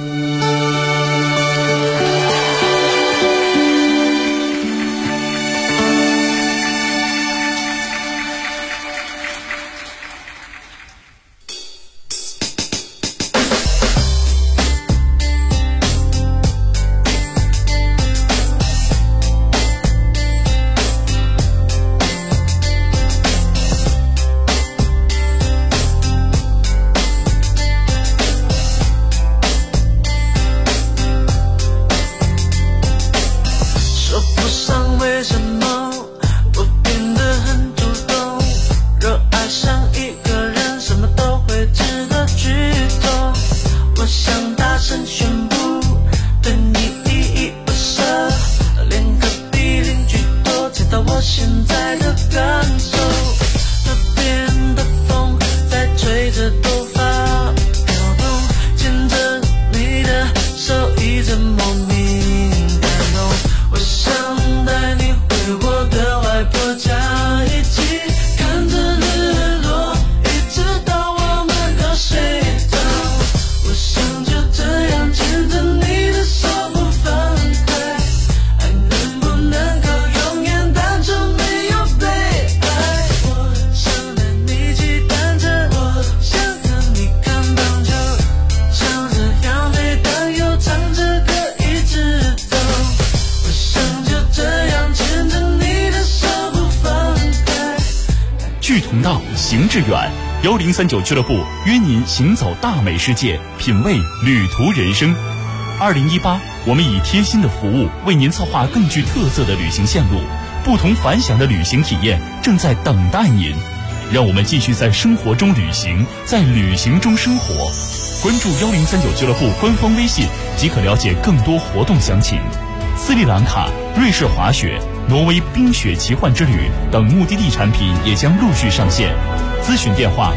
行致远，1039俱乐部约您行走大美世界，品味旅途人生。2018，我们以贴心的服务为您策划更具特色的旅行线路，不同凡响的旅行体验正在等待您。让我们继续在生活中旅行，在旅行中生活。关注1039俱乐部官方微信即可了解更多活动详情。斯里兰卡、瑞士滑雪、挪威冰雪奇幻之旅等目的地产品也将陆续上线。咨询电话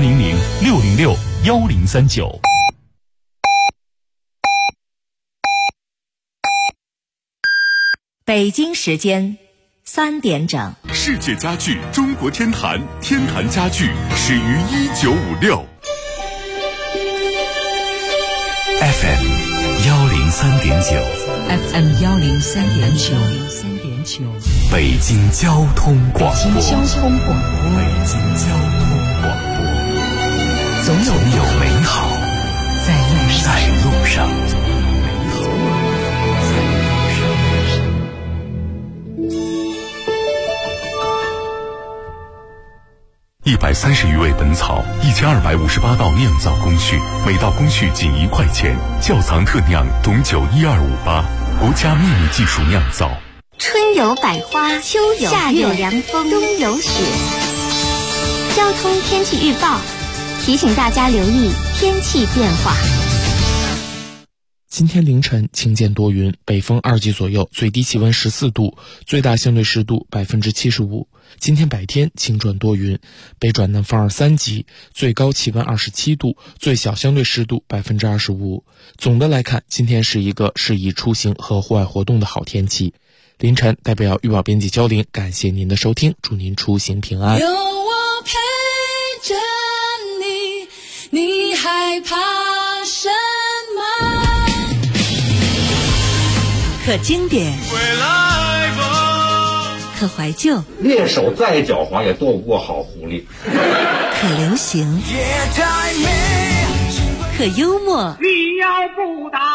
400-606-1039。 北京时间3点整。 世界家具中国天坛，天坛家具始于1956。FM 103.9，FM 103.9， 北京交通广播， 北京交通广播，总有美好在路上。 130余味本草，1258道酿造工序，每道工序仅1块钱。窖藏特酿董酒12588，国家秘密技术酿造。 春有百花，秋有夏有凉风，冬有雪。交通天气预报提醒大家留意天气变化。 今天凌晨晴间多云，北风2级左右，最低气温14度，最大相对湿度75%。今天白天晴转多云，北转南风2、3级，最高气温27度，最小相对湿度25%。总的来看，今天是一个适宜出行和户外活动的好天气。凌晨代表预报编辑焦玲，感谢您的收听，祝您出行平安。 有我陪着你，你害怕什么？ 可经典， 回来吧， 可怀旧， 猎手再狡猾也躲不过好狐狸， 可流行，可幽默。 你要不打，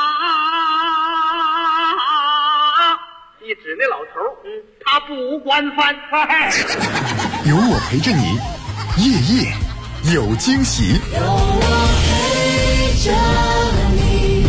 一指那老头，他不惯犯。 有我陪着你，夜夜有惊喜。 有我陪着你。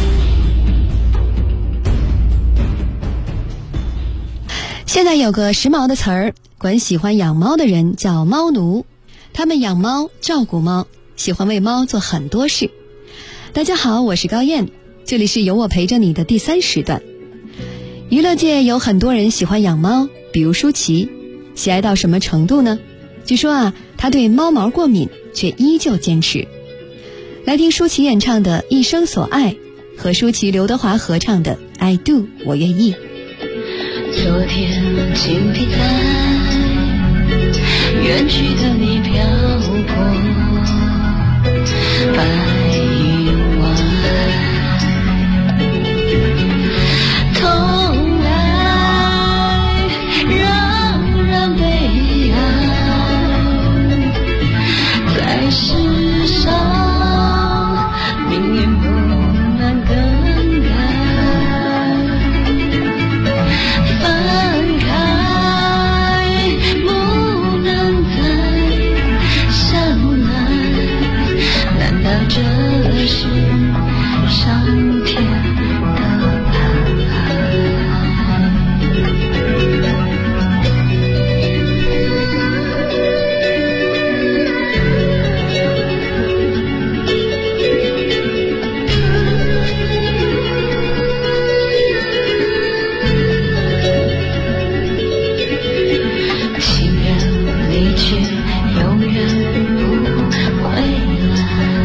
现在有个时髦的词儿，管喜欢养猫的人叫猫奴，他们养猫，照顾猫，喜欢为猫做很多事。大家好，我是高燕，这里是有我陪着你的第3时段。娱乐界有很多人喜欢养猫，比如舒淇，喜爱到什么程度呢？据说他对猫毛过敏，却依旧坚持。来听舒淇演唱的《一生所爱》，和舒淇、刘德华合唱的《I Do 我愿意》。 昨天精疲在远去的你漂泊白云外，痛爱让人悲哀，在世上命运不能更改，分开不能再相爱，难道这是上天的安排？情人离去，永远不回来，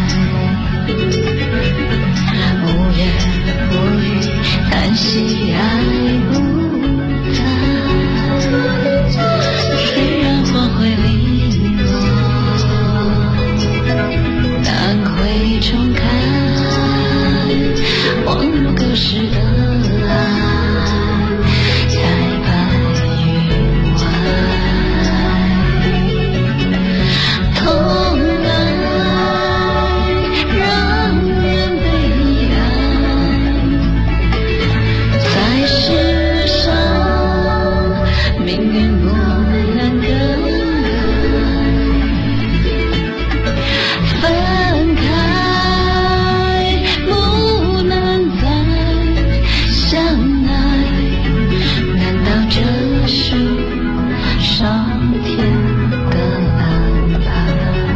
无言无语，叹息爱不在。虽然黄昏零落，难会重开，忘了隔世的爱，在白云外。痛爱让人悲哀，在世上命运不能更改，分开不能再相爱，难道这是上天的安排？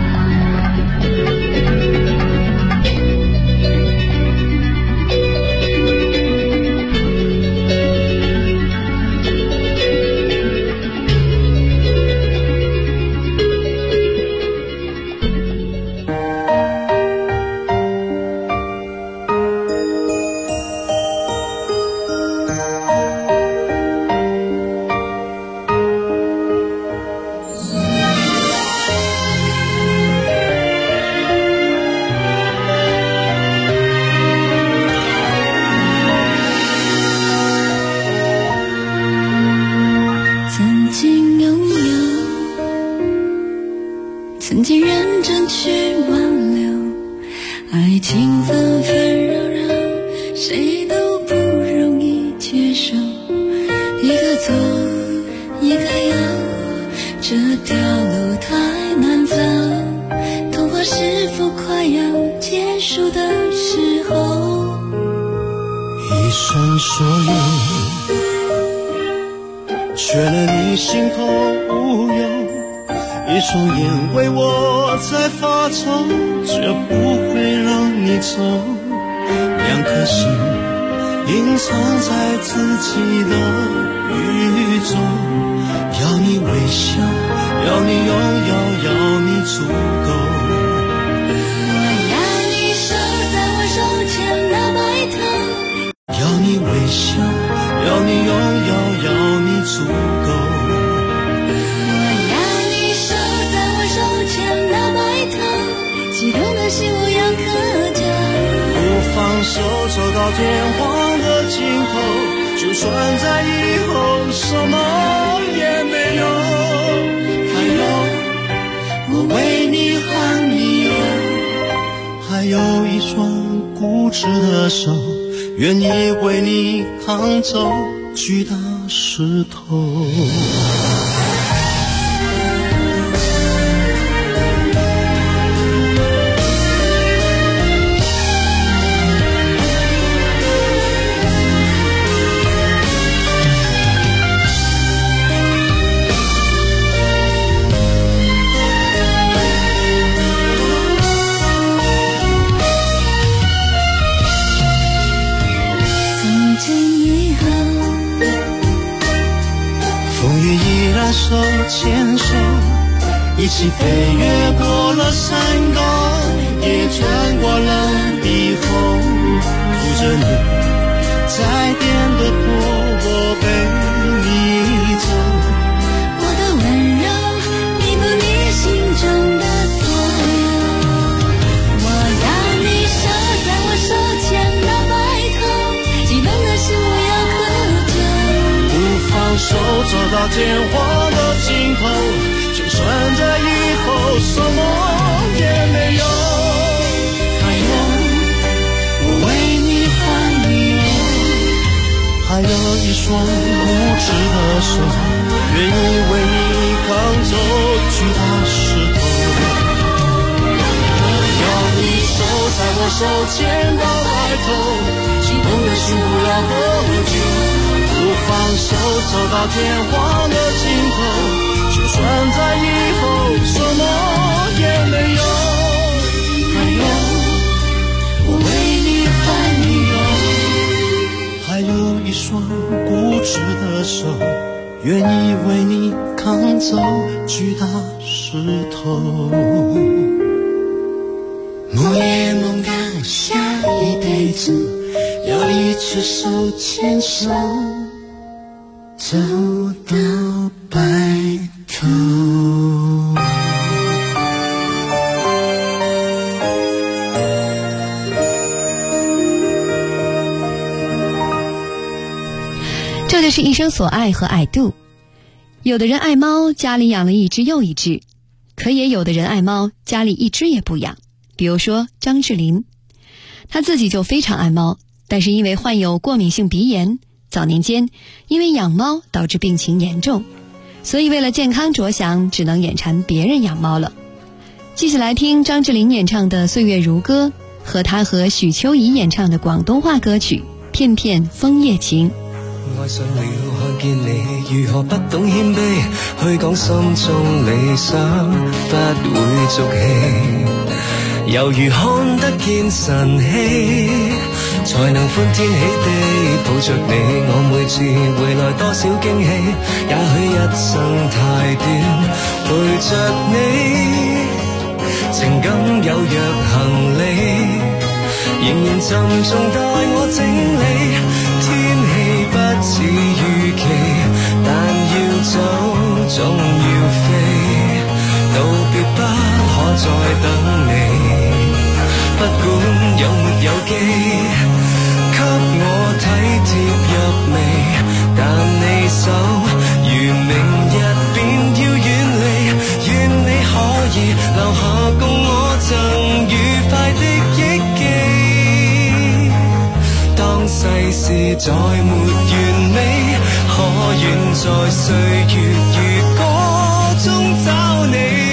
曾经拥有，曾经认真去挽留，爱情纷纷扰扰，谁都不容易接受。一个左，一个右，这条路太难走，童话是否快要结束的时候？ 一生所有，缺了你心头无忧，一双眼为我在发愁，绝不会让你走。两颗心隐藏在自己的宇宙，要你微笑，要你拥有，要你足够。 我要你守在我手前那白头， 要你微笑，要你拥有，要你足够。 我要你守在我手前那白头，激动的心无样可教， 不放手，走到天荒的尽头， 就算在以后什么也没有。还有我为你喊你哦，还有一双固执的手，愿意为你扛走巨大石头。手牵手，一起飞越过了山沟，也穿过了霓虹，扶着你在颠的坡，我陪你走。 我的温柔弥补你心中的所有，我要你守在我手前到白头，激动的是我要喝酒， 不放手走到天荒的尽头，就算在以后什么也没有。还有我为你喊你哦，还有一双固执的手，愿意为你扛走巨大石头。要你守在我手前到白头，激动的心不要喝酒，不放手走到天荒的尽头，就算在以后什么也没有。还有我为你喊你哦，还有一双固执的手，愿意为你扛走巨大石头。梦也梦到下一辈子要一直手牵手走到白头。 这就是一生所爱和爱度。有的人爱猫，家里养了一只又一只，可也有的人爱猫，家里一只也不养。比如说张智霖，他自己就非常爱猫，但是因为患有过敏性鼻炎，早年间因为养猫导致病情严重，所以为了健康着想，只能眼馋别人养猫了。继续来听张智霖演唱的《岁月如歌》，和他和许秋怡演唱的广东话歌曲《片片枫叶情》。 愛上了看見你，如何不懂謙卑，去講心中理想，不會俗氣，猶如看得見晨曦，才能歡天喜地抱着你。我每次回來多少驚喜，也許一生太短，陪着你，情感有若行李，仍然沉重待我整理。天氣不似預期，但要走總要飛，道別不可再等你，不管有沒有機，給我體貼入微，但你手如明日便要遠離，願你可以留下共我曾愉快的憶記。當世事再沒完美，可願在歲月如歌中找你。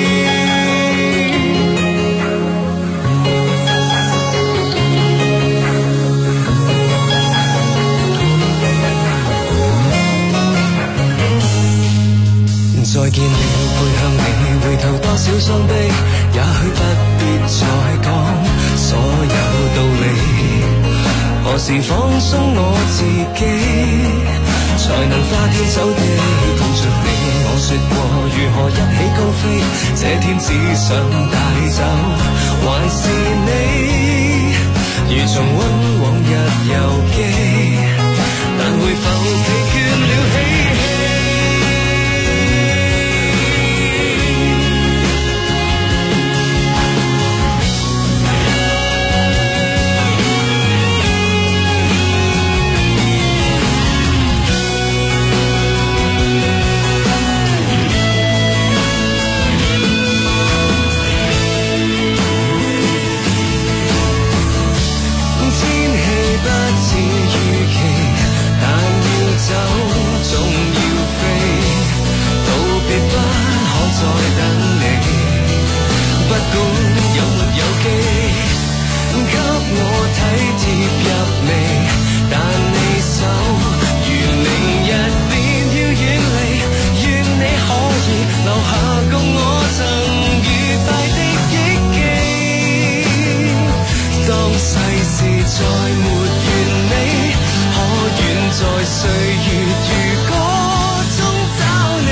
再見了背向你，回頭多少傷悲，也許不必再講所有道理。何時放鬆我自己，才能花天酒地抱着你？我說過如何一起高飛，這天只想帶走，還是你如重溫往日遊記，但會否疲倦了嬉戲？ 似預期，但要走總要飛，道別不可再等你，不管有沒有機，給我體貼入微，但你手如明日便要遠離，願你可以留下共我曾愉快的憶記，當世事再沒完美，可遠在歲月如歌中找你。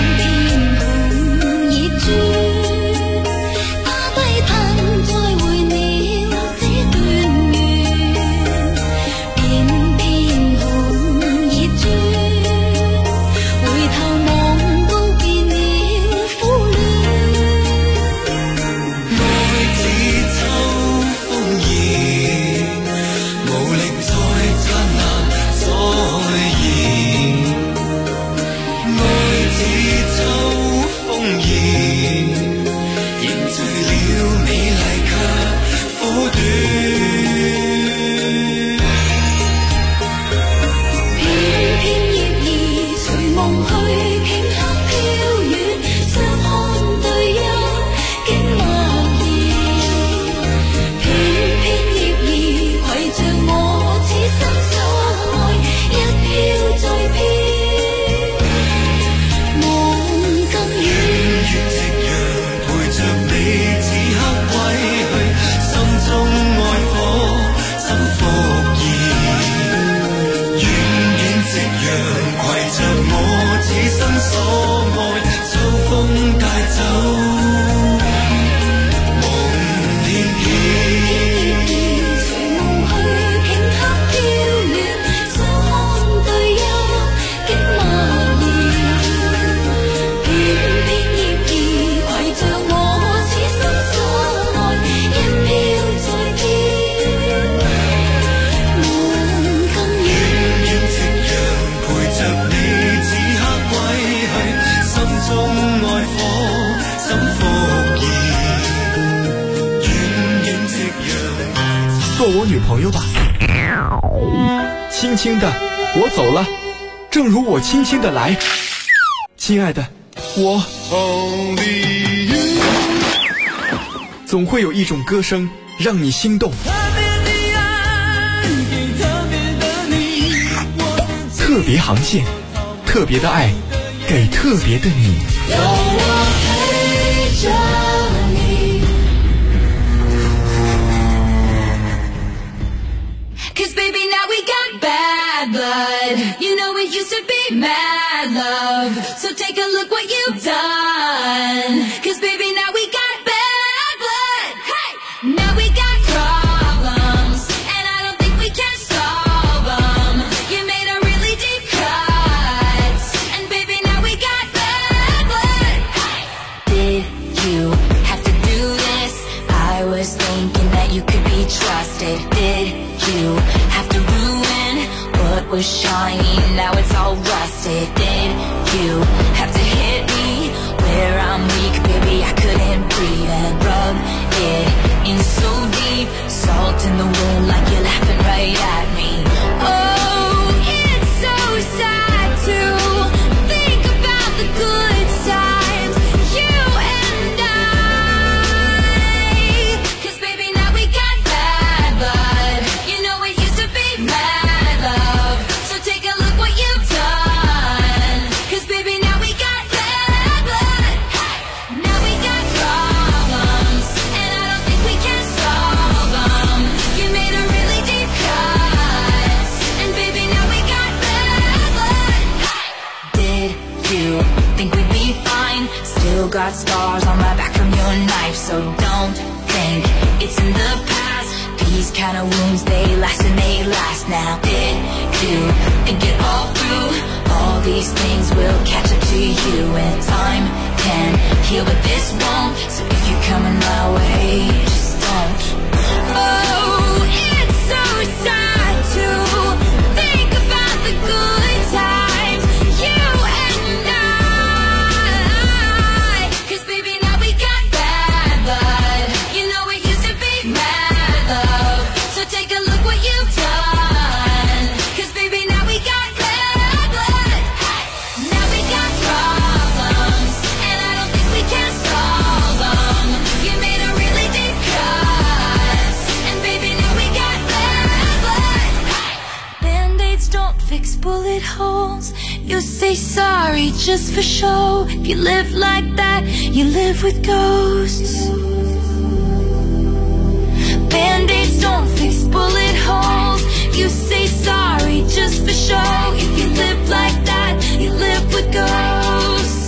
再會。 做我女朋友吧。轻轻的，我走了，正如我轻轻的来。亲爱的，我总会有一种歌声让你心动。特别航线，特别的爱，给特别的你。有我陪着你。 'Cause baby now we got bad blood. You know it used to be mad love. So take a look what you've done. 'Cause baby now we got bad blood. Hey, now we got problems, and I don't think we can solve them. You made a really deep cut, and baby now we got bad blood. Hey, did you have to do this? I was thinking that you could be trusted. Did you have to ruin what was shiny? Now it's all rusted. Did you have to hit me where I'm weak? Baby, I couldn't breathe and rub it in so deep. Salt in the wound like you're laughing right at me. Oh, it's so sad to think about the good times, you and I. 'Cause baby now we got bad blood. You know it used to be mad love. So take a look what you've done. 'Cause baby now we got bad blood. Hey, now we got problems, and I don't think we can solve them. You made a really deep cut, and baby now we got bad blood. Hey, did you think we'd be fine? Still got scars on my back from your knife, so don't think it's in the past. These kind of wounds, they last and they last now. Did you think it all through? All these things will catch up to you, and time can heal, but this won't. So if you're coming my way, just don't. Oh, it's so sad to think about the good times, you and I. 'Cause baby now we got bad blood. You know it used to be mad love. So take a look what you've done. 'Cause baby now we got bad blood. Hey, now we got problems, and I don't think we can solve them. You made a really deep cut, and baby now we got bad blood. Hey, Band-Aids don't fix bullet holes. You say sorry just for show. If you live like that, you live with ghosts. Band-Aids don't fix bullet holes. You say sorry just for show. If you live like that, you live with ghosts.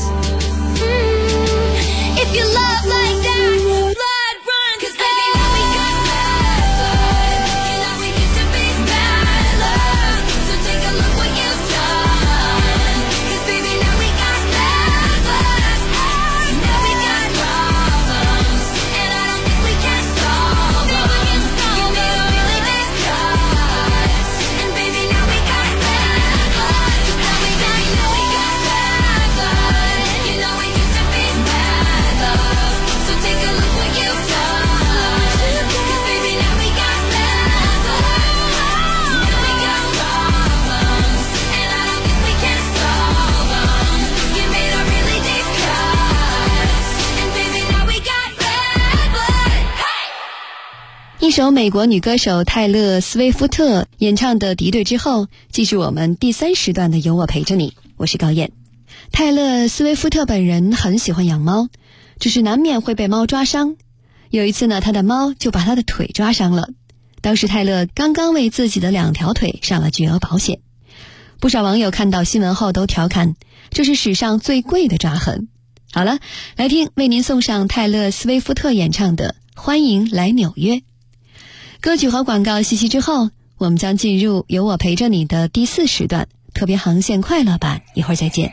If you love like that, blood runs. 'Cause baby now we got bad blood. You know we used to be mad love. So take a look what you've done. 'Cause baby now we got bad blood. Now we got problems, and I don't think we can solve them. You made a really big cut, and baby now we got bad blood. 'Cause now we got bad blood. You know we used to be mad love. So take a look what you've done. 'Cause baby now we got bad blood. Now we got problems, and I don't think we can solve them. You made a really deep cut, and baby now we got bad blood. Hey! 一首美国女歌手泰勒·斯威夫特演唱的《敌对》之后，继续我们第3时段的有我陪着你，我是高燕。泰勒·斯威夫特本人很喜欢养猫，只是难免会被猫抓伤。有一次呢，他的猫就把他的腿抓伤了。当时泰勒刚刚为自己的2条腿上了巨额保险。不少网友看到新闻后都调侃，这是史上最贵的抓痕。好了，来听为您送上泰勒·斯威夫特演唱的《欢迎来纽约》。歌曲和广告息息之后，我们将进入有我陪着你的第4时段，特别航线快乐版，一会儿再见。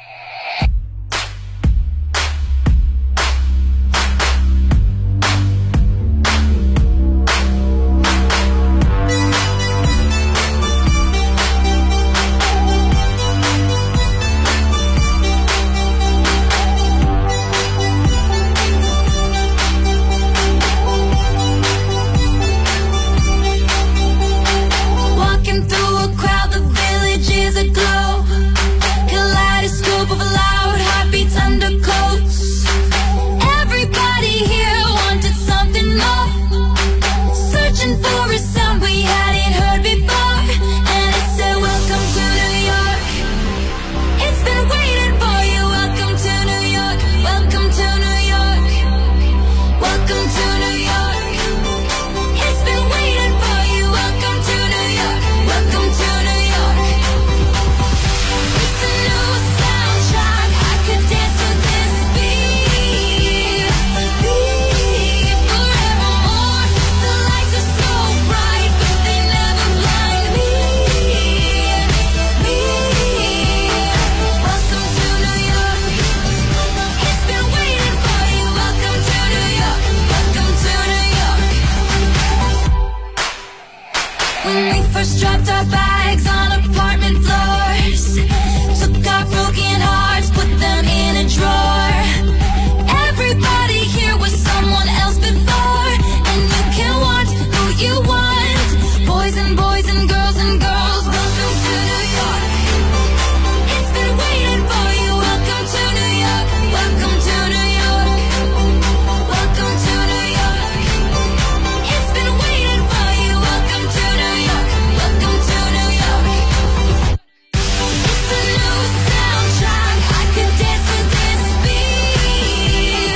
first dropped our bags on apartment floors. Took our broken hearts, put them in a drawer. Everybody here was someone else before, and you can want who you want. Boys and boys and girls and girls, welcome to New York. It's been waiting for you. Welcome to New York. Welcome to New York. Welcome to New York. It's been waiting for you. Welcome to New York. Welcome to New York. It's a new soundtrack. I could dance to this beat.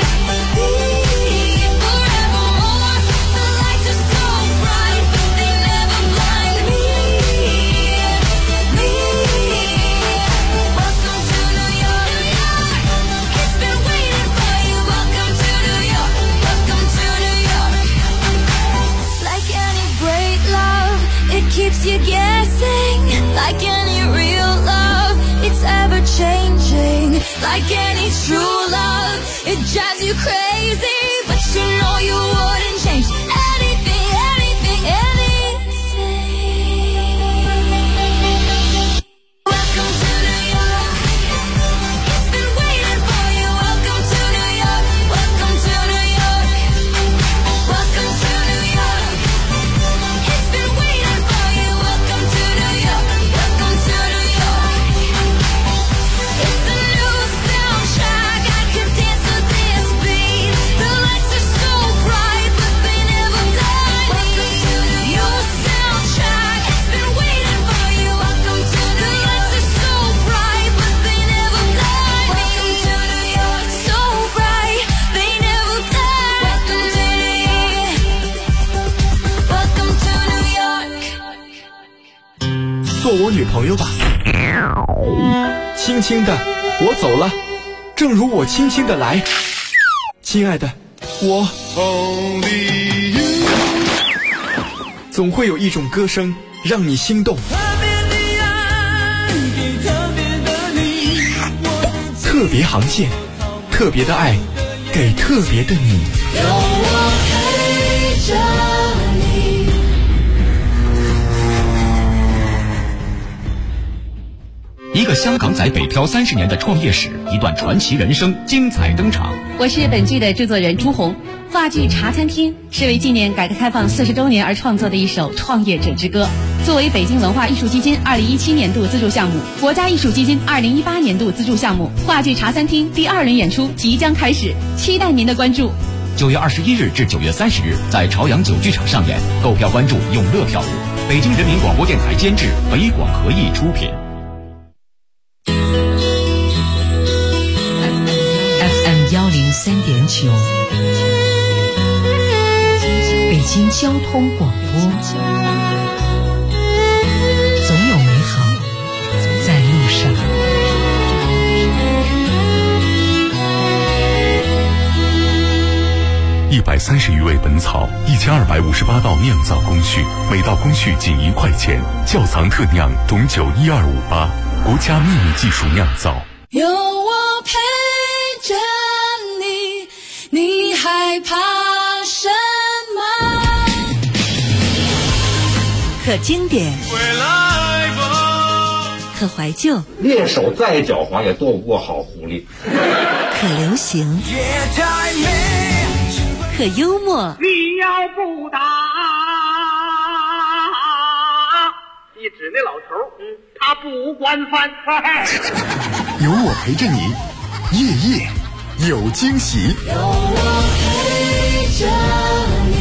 Forevermore. The lights are so bright, but they never blind me. Welcome to New York. It's been waiting for you. Welcome to New York. Welcome to New York. Like any great love, it keeps you guessing. Like any real love, it's ever changing. Like any true love, it drives you crazy. But you know you wouldn't change anything, anything, anything. Welcome to New York. It's been waiting for you. Welcome to New York. Welcome to New York. Welcome to New York. It's been waiting for you. Welcome to New York. Welcome to New York. It's a new soundtrack. I could dance to this beat. The lights are so bright, but they never blind me. Welcome to New soundtrack. It's been waiting for you. Welcome to the lights are so bright, but they never blind me. Welcome to New York. So bright, they never blind. Welcome to New York. Welcome to New York. 做我女朋友吧。轻轻的，我走了，正如我轻轻的来。亲爱的，我总会有一种歌声让你心动。特别航线，特别的爱，给特别的你。 有我陪着你。 一个香港仔北漂30年的创业史，一段传奇人生精彩登场。 我是本剧的制作人朱红。话剧《茶餐厅》是为纪念改革开放40周年而创作的一首创业者之歌。作为北京文化艺术基金2017年度资助项目、国家艺术基金2018年度资助项目，话剧《茶餐厅》第2轮演出即将开始，期待您的关注。 9月21日至9月30日，在朝阳9剧场上演。购票关注永乐票务。北京人民广播电台监制，北广合艺出品。 103.9，北京交通广播，总有美好在路上。 130余味本草，1258道酿造工序，每道工序仅1块钱。窖藏特酿董酒12588，国家秘密技术酿造。 有我陪着你，你害怕什么？ 可经典，可怀旧， 猎手再狡猾也躲不过好狐狸。 可流行，可幽默。 你要不打，你指那老头，他不惯犯。 有我陪着你，夜夜有惊喜。 有我陪着你。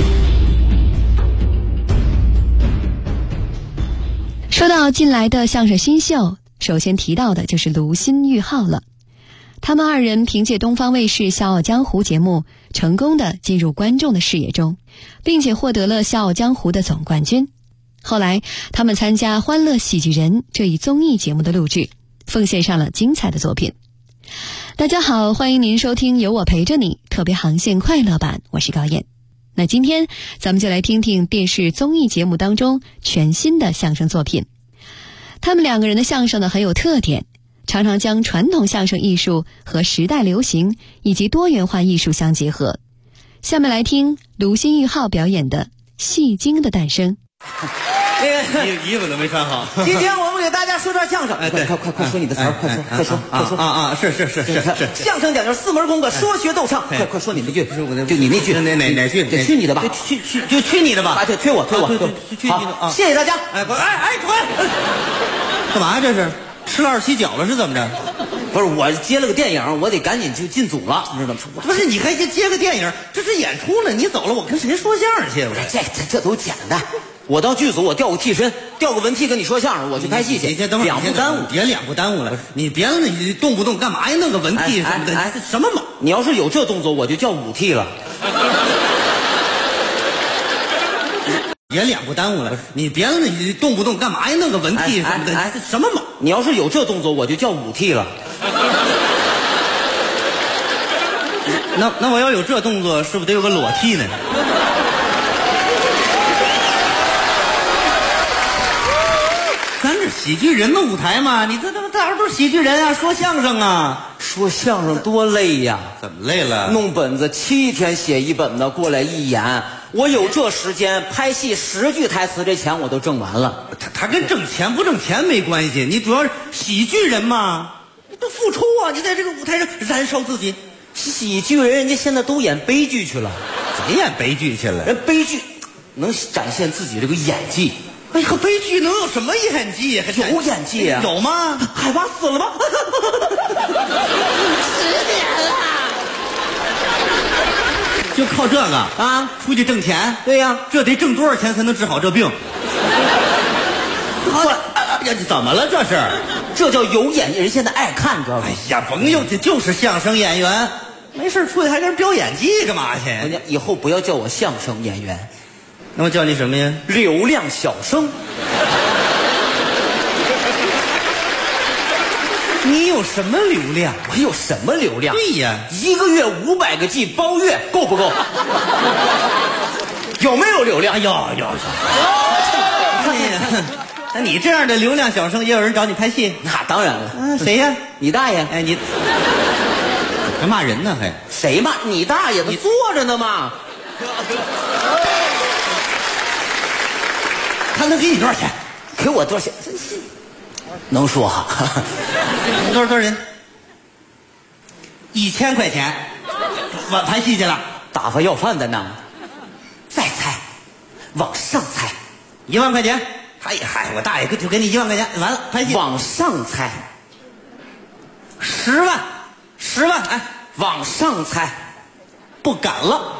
说到近来的相声新秀，首先提到的就是卢鑫、玉浩了。他们二人凭借东方卫视《笑傲江湖》节目，成功的进入观众的视野中，并且获得了《笑傲江湖》的总冠军。后来，他们参加《欢乐喜剧人》这一综艺节目的录制，奉献上了精彩的作品。大家好，欢迎您收听由我陪着你特别航线快乐版，我是高燕。那今天咱们就来听听电视综艺节目当中全新的相声作品。他们两个人的相声呢很有特点，常常将传统相声艺术和时代流行以及多元化艺术相结合。下面来听卢鑫、玉浩表演的《戏精的诞生》。 衣服都没穿好。 今天我们给大家说段相声。 哎，对， 快说你的词儿，快说。 是。 相声讲究4门功课，说学逗唱。快说你那句，就你那句， 哪句？ 得去你的吧， 就去你的吧。 啊，对，推我。好，谢谢大家。 哎，滚！干嘛呀？这是吃了2期饺了是怎么着？ 不是，我接了个电影，我得赶紧就进组了，你知道吗？ 不是，你还接个电影，这是演出呢，你走了，我跟谁说相声去？ 这都简单。我到剧组，我调个替身，调个文替跟你说相声，我去拍戏去。 你先等会儿， 两不耽误， 别两不耽误了。你别了，你动不动干嘛呀？弄个文替什么的，什么嘛？ 你要是有这动作，我就叫武替了。 也两不耽误了。你别了，你动不动干嘛呀？弄个文替什么的，什么嘛？ 你要是有这动作，我就叫武替了。 那我要有这动作，是不是得有个裸替呢？咱这喜剧人的舞台嘛，你这大伙都是喜剧人啊，说相声啊， 说相声多累呀！ 怎么累了？ 弄本子7天写一本子，过来一演，我有这时间拍戏10句台词，这钱我都挣完了。 他跟挣钱不挣钱没关系，你主要是喜剧人嘛，你都付出啊，你在这个舞台上燃烧自己。 喜剧人家现在都演悲剧去了， 谁演悲剧去了？ 人悲剧能展现自己这个演技。 哎呀，悲剧能有什么演技呀？ 有演技啊？ 有吗？ 海娃死了吗？10年了， 就靠这个啊？ 出去挣钱？ 对呀， 这得挣多少钱才能治好这病？呀，怎么了？这是？ 这叫有演技，人现在爱看，知道吗？ 哎呀，甭用，这就是相声演员，没事出去还跟人飙演技干嘛去？ 人家以后不要叫我相声演员， 那我叫你什么呀？ 流量小生。 你有什么流量？ 我有什么流量？ 对呀 ，1个月500个 G 包月，够不够？有没有流量？ 有。那你这样的流量小生，也有人找你拍戏？ 那当然了。 谁呀？ 你大爷！ 哎，你还骂人呢？还谁骂你大爷？你坐着呢嘛。 他能给你多少钱？ 给我多少钱？能说哈？ 多少人？1000块钱，我拍戏去了。 打发要饭的呢？再猜，往上猜 ，1万块钱。嗨，我大爷就给你1万块钱，完了拍戏。 往上猜 ，10万，哎， 往上猜， 不敢了。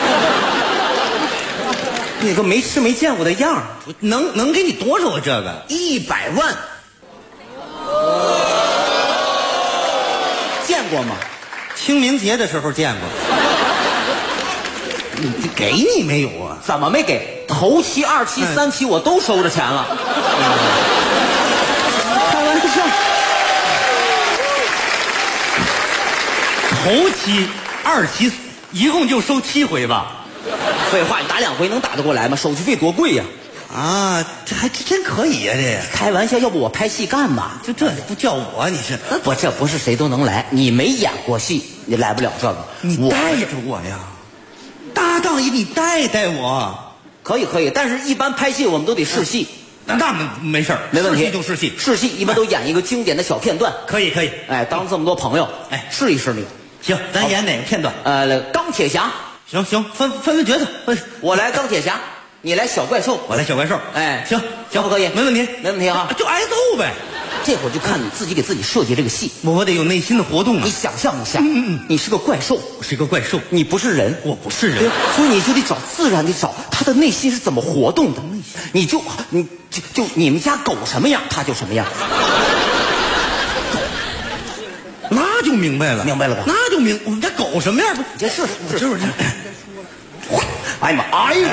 你个没吃没见过的样儿， 能给你多少啊？这个 100万，见过吗？ 清明节的时候见过。给你没有啊？ 怎么没给？头期、2期、3期我都收着钱了。开玩笑。 头期、2期一共就收7回吧？ 废话，你打2回能打得过来吗？手续费多贵呀！ 啊，这还真可以呀！这开玩笑，要不我拍戏干嘛？ 就这不叫我，你是这不是谁都能来，你没演过戏，你来不了这个。 你带着我呀。搭档你带我， 可以，但是一般拍戏我们都得试戏， 那没事， 没问题， 试戏就试戏， 试戏一般都演一个经典的小片段， 可以， 哎，当这么多朋友，哎，试一试你， 行，咱演哪个片段？ 钢铁侠， 行，分角色， 我来钢铁侠，你来小怪兽， 我来小怪兽， 哎， 行， 不可以？ 没问题啊， 就挨揍呗。 这会儿就看你自己给自己设计这个戏， 我得有内心的活动啊！ 你想象一下，你是个怪兽， 我是一个怪兽， 你不是人， 我不是人， 所以你就得自然地找他的内心是怎么活动的，你就你们家狗什么样，他就什么样， 那就明白了吧？那就我们家狗什么样？ 这是就是， 哎呀妈，哎呦！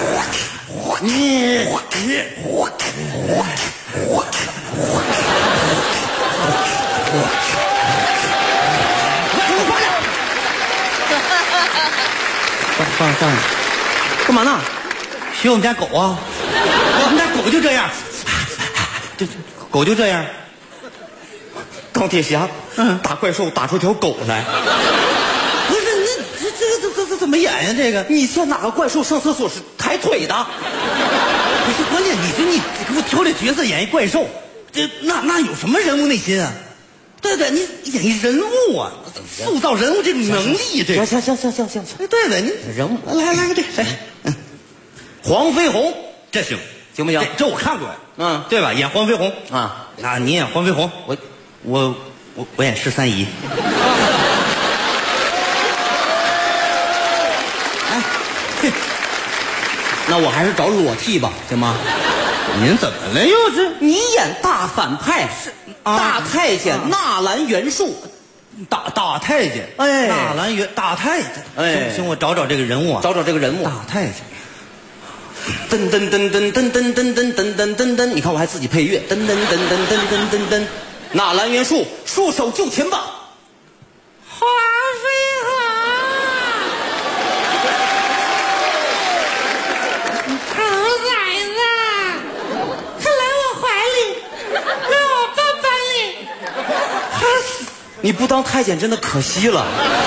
放上，干嘛呢？ 学我们家狗啊！我们家狗就这样，狗就这样。 钢铁侠，打怪兽打出条狗来。 不是，这怎么演呀？这个， 你见哪个怪兽上厕所是抬腿的？ 不是关键，你给我挑这角色演一怪兽，这那有什么人物内心啊？对，你演一人物啊，塑造人物这种能力，这行， 对，你人物来个这谁？ 黄飞鸿， 这行不行？ 这我看过呀，对吧？演黄飞鸿啊， 那你演黄飞鸿，我演13姨。 那我还是找裸替吧，行吗？ 您怎么了又是？ 你演大反派是大太监纳兰元术， 大太监， 哎， 纳兰元大太监，哎，行，我找这个人物啊， 找这个人物， 大太监。 噔噔噔噔噔噔噔噔噔噔噔噔，你看我还自己配乐，噔噔噔噔噔噔噔噔，纳兰元术，束手就擒吧。 黄飞鸿，猴崽子，快来我怀里，来我爸爸里。 你不当太监真的可惜了。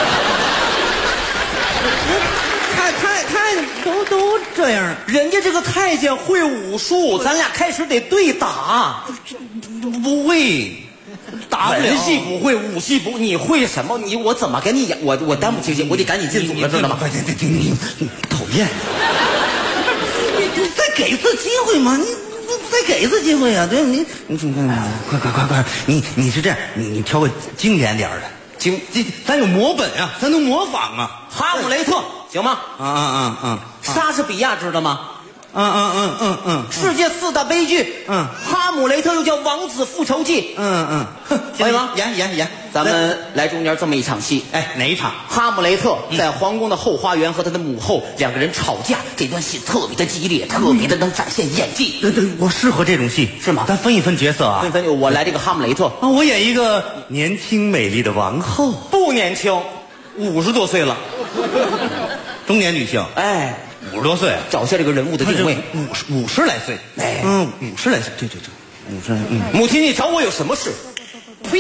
都这样， 人家这个太监会武术，咱俩开始得对打。 不会，打不了。 文戏不会，武戏不，你会什么？我怎么跟你演？我担不起，我得赶紧进组了，知道吗？ 你讨厌！你再给一次机会嘛？你再给一次机会啊！对，你快！你是这样，你挑个经典点的，咱有模本啊，咱能模仿啊。 哈姆雷特行吗？莎士比亚知道吗？世界4大悲剧，哈姆雷特又叫王子复仇记，可以吗？ 演， 咱们来中间这么一场戏， 哎，哪一场？ 哈姆雷特在皇宫的后花园和他的母后两个人吵架，这段戏特别的激烈，特别的能展现演技。 对，我适合这种戏， 是吗？ 咱分一分角色啊， 我来这个哈姆雷特啊，我演一个年轻美丽的王后， 不年轻，50多岁了， 中年女性， 哎。 50多岁， 找下这个人物的定位 ，50来岁， 哎 ，50来岁，对，50， 母亲，你找我有什么事？ 呸！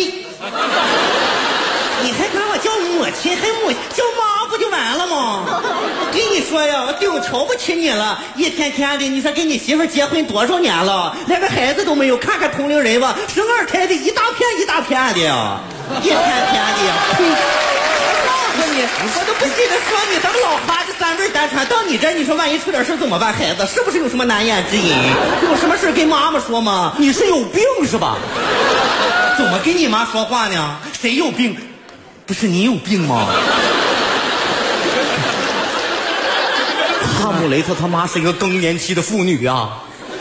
你还管我叫母亲，还叫妈不就完了吗？我跟你说呀，我顶瞧不起你了，一天天的，你说跟你媳妇结婚多少年了，连个孩子都没有，看看同龄人吧，生二胎的一大片一大片的，一天天的，呸！我都不记得说你，咱们老哈这3辈单传到你这，你说万一出点事怎么办？孩子是不是有什么难言之隐？有什么事跟妈妈说吗？ 你是有病是吧？ 怎么跟你妈说话呢？谁有病？不是你有病吗？ 哈姆雷特他妈是一个更年期的妇女啊！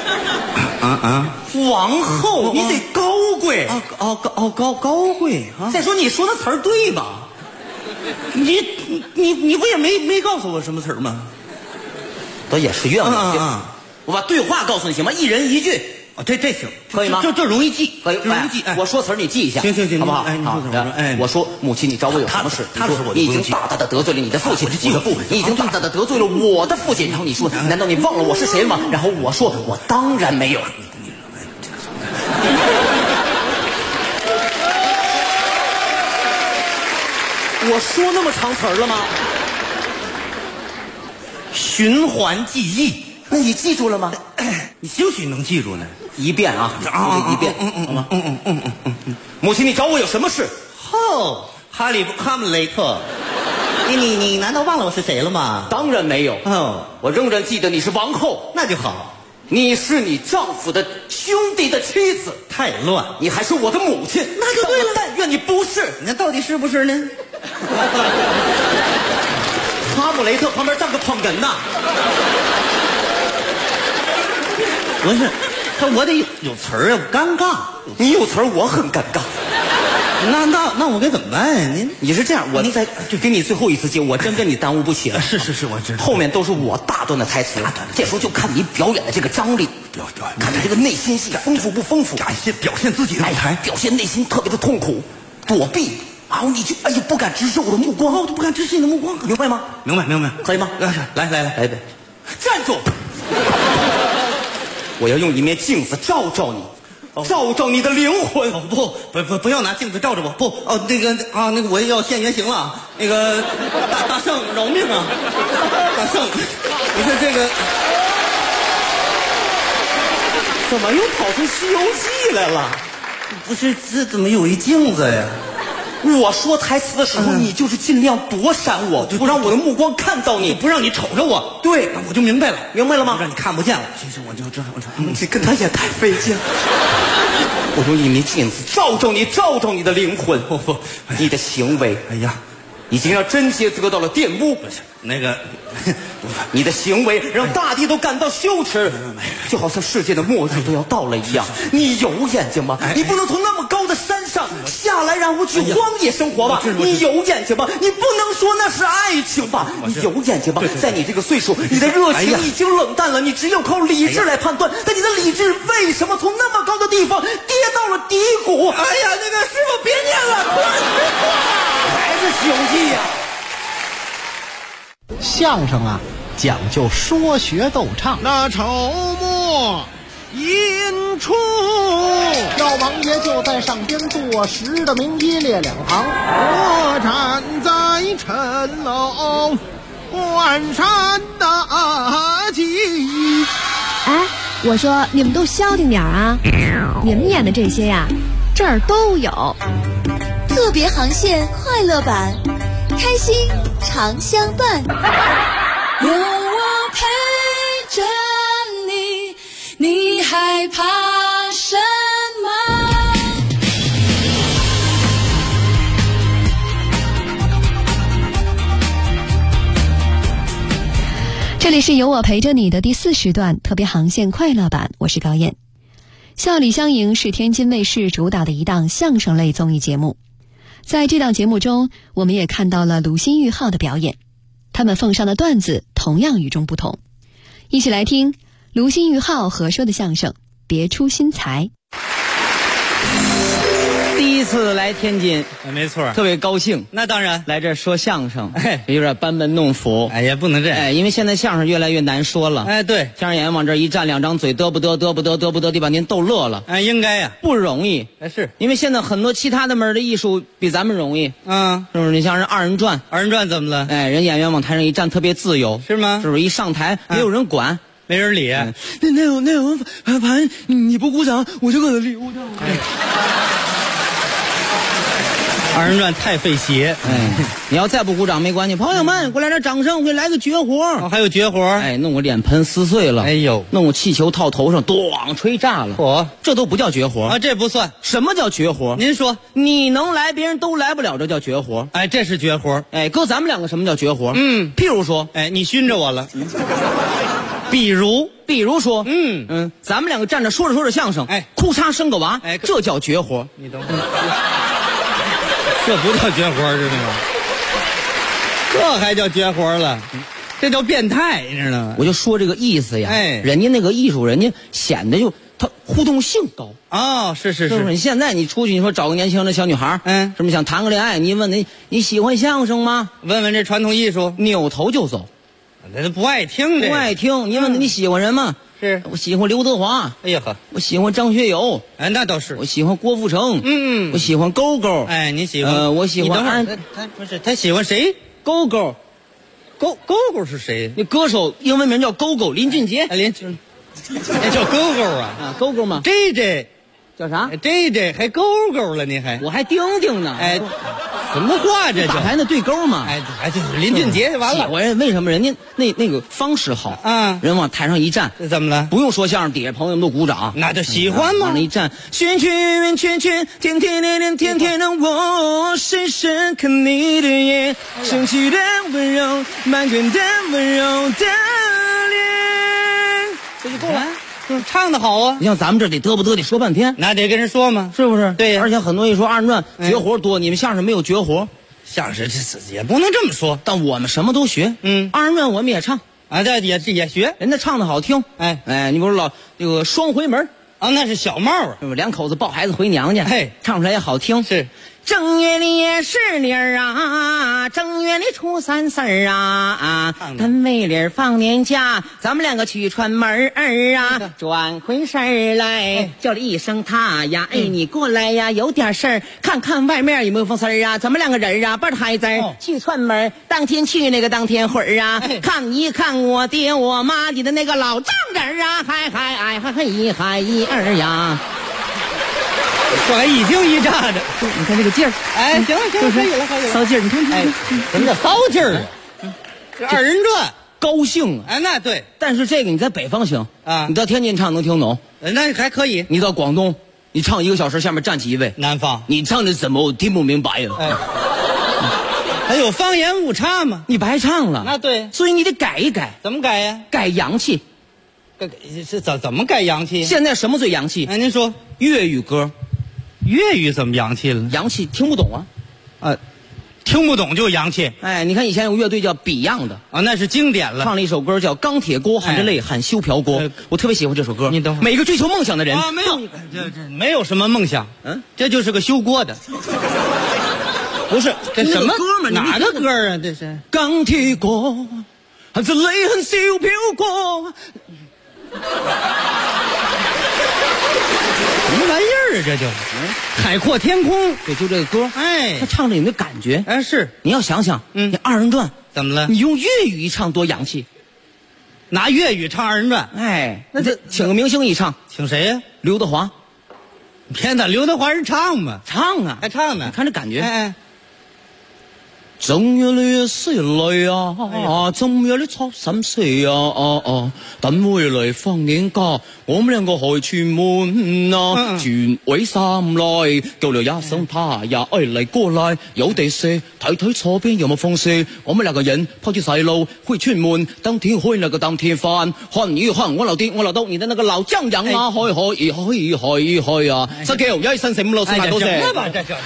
王后，你得高贵高贵啊！ 再说你说那词儿对吧？ 你不也没告诉我什么词儿吗？ 倒也是愿望。我把对话告诉你行吗？一人一句。 这行可以吗？ 这容易记， 可以容易记。我说词儿你记一下。 行， 好不好？ 哎，你说什么？哎， 我说母亲，你找我有什么事？ 他说你已经大大的得罪了你的父亲，你已经大大的得罪了我的父亲。然后你说，难道你忘了我是谁了吗？然后我说，我当然没有。我说那么长词儿了吗？ 循环记忆， 那你记住了吗？ 你兴许能记住呢。 一遍啊，一遍，好吗？母亲，你找我有什么事？ 哈姆雷特，你难道忘了我是谁了吗？ 当然没有。我仍然记得你是王后。 那就好。 你是你丈夫的兄弟的妻子， 太乱。 你还是我的母亲， 那就对了。 但愿你不是， 那到底是不是呢？ 哈姆雷特旁边站个捧哏呐。 不是，我得有词儿啊，尴尬。 你有词儿，我很尴尬。 那我该怎么办？ 你是这样，我再就给你最后一次机会，我真跟你耽误不起了。 是，我知道。 后面都是我大段的台词，这时候就看你表演的这个张力，看你这个内心戏丰富不丰富， 表现自己的舞台， 表现内心特别的痛苦，躲避，然后你就不敢直视我的目光， 我都不敢直视你的目光， 明白吗？ 明白， 可以吗？ 来， 站住！我要用一面镜子照照你。照照你的灵魂！ 不要拿镜子照着我！那个我要现原形了。那个大圣饶命啊！大圣，不是这个， 怎么又跑出《西游记》来了？ 不是，这怎么有一镜子呀？ 我说台词的时候，你就是尽量躲闪我，不让我的目光看到你， 不让你瞅着我。 对， 我就明白了， 明白了吗？ 让你看不见了。其实我就这， 你跟他也太费劲了。我用一枚镜子照照你的灵魂，你的行为， 哎呀， 已经让贞洁得到了玷污。 那个， 你的行为让大地都感到羞耻，就好像世界的末日都要到了一样。你有眼睛吗？你不能从那么高的山上下来，然后去荒野生活吧？你有眼睛吗？你不能说那是爱情吧？你有眼睛吗？在你这个岁数，你的热情已经冷淡了，你只有靠理智来判断。但你的理智为什么从那么高的地方跌到了低谷？ 哎呀，那个师傅别念了，快还是《西游记》呀。 相声啊，讲究说学逗唱。 那筹末引出， 老王爷就在上边坐实的名一列两行。 我站在城楼关山大吉。 哎，我说你们都消停点啊！你们演的这些呀，这儿都有。 特别航线快乐版，开心常相伴。 有我陪着你，你害怕什么？ 这里是有我陪着你的第4时段特别航线快乐版，我是高燕。笑里相迎是天津卫视主打的一档相声类综艺节目。在这档节目中，我们也看到了鲁新玉浩的表演，他们奉上的段子同样与众不同。一起来听鲁新玉浩合说的相声《别出心裁》。 第一次来天津， 没错， 特别高兴。 那当然， 来这儿说相声，有点班门弄斧。 也不能这样， 因为现在相声越来越难说了。 对， 相声演员往这儿一站，两张嘴嘚不嘚地把您逗乐了。 应该呀， 不容易。 是因为现在很多其他的门的艺术比咱们容易。是不是？你像人二人转怎么了？ 人演员往台上一站特别自由， 是吗？ 是不是？一上台没有人管， 没人理。 那有盘你不鼓掌，我就搁那里鼓掌。 二人转太费鞋， 你要再不鼓掌没关系，朋友们过来点掌声，我给来个绝活。 还有绝活， 弄我脸盆撕碎了，弄我气球套头上，咣吹炸了，这都不叫绝活这不算。 什么叫绝活？ 您说， 你能来，别人都来不了，这叫绝活。 这是绝活。 搁咱们两个什么叫绝活？譬如说， 你熏着我了。 比如说，咱们两个站着说着相声，哭嚓生个娃，这叫绝活。 你等会儿。这不叫绝活，知道吗？这还叫绝活了，这叫变态，你知道吗？ 我就说这个意思呀。人家那个艺术，人家显得他互动性高。 是。 你现在你出去，你说找个年轻的小女孩，什么想谈个恋爱，你问你喜欢相声吗？ 问问这传统艺术， 扭头就走。 那不爱听这， 不爱听。你问你喜欢人吗？ 是我喜欢刘德华， 哎呀呵， 我喜欢张学友， 那倒是。 我喜欢郭富城，我喜欢勾勾， 你喜欢？ 我喜欢不是他喜欢谁？ 勾勾是谁？ 那歌手英文名叫勾勾，林俊杰， 那叫勾勾啊？ 勾勾吗 ？JJ 叫啥 ？JJ 还勾勾了，你还？ 我还丁丁呢， 什么话这？ 打牌那对勾嘛？ 就是林俊杰就完了。 喜欢人为什么？人家那个方式好啊，人往台上一站， 怎么了？ 不用说相声，底下朋友们都鼓掌， 那就喜欢嘛。 往那一站，圈圈圈圈，天天恋恋，天天的我，深深看你的眼，生气的温柔，满卷的温柔的脸，这就够了。 唱得好啊！ 你像咱们这得嘚不嘚得说半天， 那得跟人说嘛， 是不是？ 对呀。 而且很多一说二人转绝活多，你们相声没有绝活， 相声这也不能这么说。 但我们什么都学，二人转我们也唱这也学， 人家唱的好听。你比如那个双回门那是小帽啊， 两口子抱孩子回娘家， 唱出来也好听。 是正月里也是理儿啊，正月里初三四儿啊，单位里放年假，咱们两个去串门儿啊。转回身来，叫了一声他呀，哎，你过来呀，有点事儿，看看外面有没有风丝儿啊。咱们两个人啊，抱着孩子去串门，当天去那个当天回儿啊，看一看我爹我妈你的那个老丈人啊，嗨一儿呀。 我还一惊一乍的， 你看这个劲儿， 哎，行了，可以了， 骚劲儿，你看， 哎，什么叫骚劲儿啊？这二人转高兴啊！ 哎，那对， 但是这个你在北方行啊， 你到天津唱能听懂， 那还可以。 你到广东，你唱1个小时，下面站起一位， 南方， 你唱的怎么我听不明白呀？ 哎，还有方言误差吗？ 你白唱了。 那对， 所以你得改一改。 怎么改呀？ 改洋气。 是怎么改洋气？ 现在什么最洋气？ 哎，您说粤语歌。 粤语怎么洋气了？ 洋气听不懂啊， 听不懂就洋气。 哎，你看以前有乐队叫 Beyond 的啊，那是经典了， 唱了一首歌叫《钢铁锅含着泪喊修瓢锅》，我特别喜欢这首歌。 你等会儿， 每个追求梦想的人啊，没有这没有什么梦想，这就是个修锅的。不是这什么歌嘛？ 哪个歌啊？这是钢铁锅含着泪喊修瓢锅。 什么玩意儿啊？这就海阔天空， 对，就这个歌， 哎， 他唱着有那感觉， 哎，是你要想想，你二人转怎么了？ 你用粤语一唱多洋气， 拿粤语唱二人转， 哎，那这请个明星一唱， 请谁呀？ 刘德华， 天哪，刘德华人唱吗？ 唱啊， 还唱呢， 你看这感觉， 哎。 正月里4日啊，正月里初三四啊，等回嚟放年假，我們兩個去串門啊，全位三來，叫了一聲他呀，哎嚟過來，有地射，睇睇左邊有冇風射，我們兩個人拋住細路去串門，當天開那個當天飯，看你看我留啲，我留到你的那個老丈人啊，去啊，失橋1、2、3、4、5、6、7、8、9、10。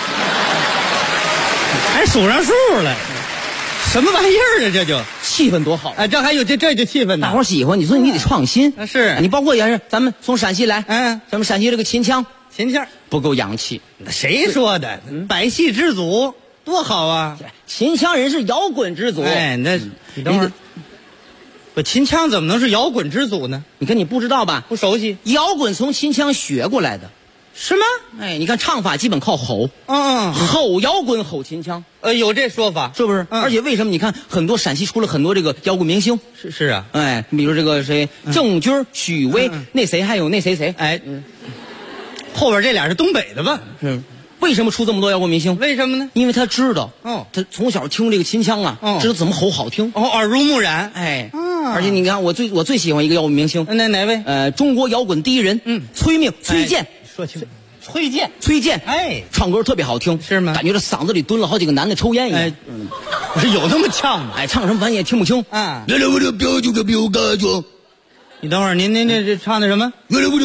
还数上数了，什么玩意儿啊？这就气氛多好！ 哎，这还有这就气氛呢， 大伙喜欢。你说你得创新， 是你包括也是咱们从陕西来，咱们陕西这个秦腔不够洋气， 谁说的？百戏之祖多好啊！ 秦腔人是摇滚之祖。 哎，那你等会儿，不，秦腔怎么能是摇滚之祖呢？ 你看你不知道吧？ 不熟悉， 摇滚从秦腔学过来的。 是吗？ 哎，你看唱法基本靠吼，吼摇滚，吼秦腔， 有这说法， 是不是？而且为什么？你看很多陕西出了很多这个摇滚明星， 是啊， 哎，比如这个谁，郑钧、许巍，那谁还有那谁， 哎，后边这俩是东北的吧？ 是。为什么出这么多摇滚明星？ 为什么呢？ 因为他知道，他从小听这个秦腔啊，知道怎么吼好听， 耳濡目染， 哎，而且你看我最喜欢一个摇滚明星， 哪位？ 中国摇滚第一人，崔健， 说清楚。 崔健， 哎， 唱歌特别好听， 是吗？ 感觉这嗓子里蹲了好几个男的抽烟一样， 有那么呛吗？ 哎，唱什么反正也听不清啊。你等会儿，您这唱的什么？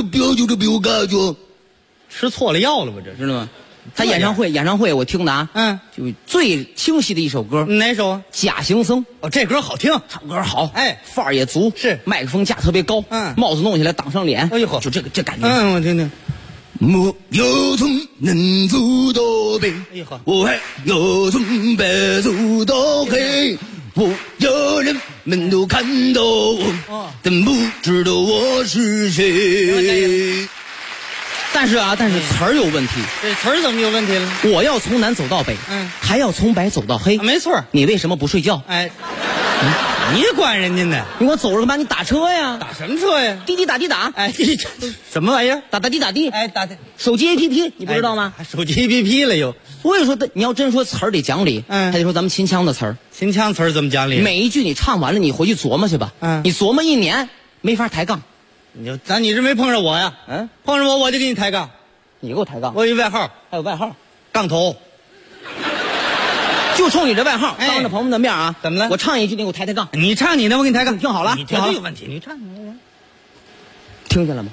吃错了药了吧？这知道吗？他演唱会我听的啊，就最清晰的一首歌， 哪首？ 假行僧。 哦，这歌好听， 唱歌好， 哎， 范儿也足， 是麦克风架特别高，帽子弄起来挡上脸， 哎呦呵， 就这感觉。 我听听。 没有从能走到北，我还有从白走到黑，我要人们都看到我，但不知道我是谁。但是词儿有问题。 这词儿怎么有问题了？ 我要从南走到北，还要从白走到黑。 没错。 你为什么不睡觉？ 哎，你管人家呢？ 你给我走着干嘛？你打车呀？ 打什么车呀？ 滴滴打滴打。 哎，什么玩意儿？ 打滴打滴。 哎，打手机 APP 你不知道吗？ 手机 APP 了又。 所以说，你要真说词儿得讲理，还得说咱们秦腔的词儿。 秦腔词儿怎么讲理？ 每一句你唱完了，你回去琢磨去吧。你琢磨1年没法抬杠。 你是没碰上我呀？碰上我就给你抬杠。 你给我抬杠？ 我有外号， 还有外号， 杠头。 就冲你这外号，当着朋友们的面啊！ 怎么了？ 我唱一句，你给我抬杠。 你唱你的，我给你抬杠。 听好了， 你绝对有问题。你唱你的， 听见了吗？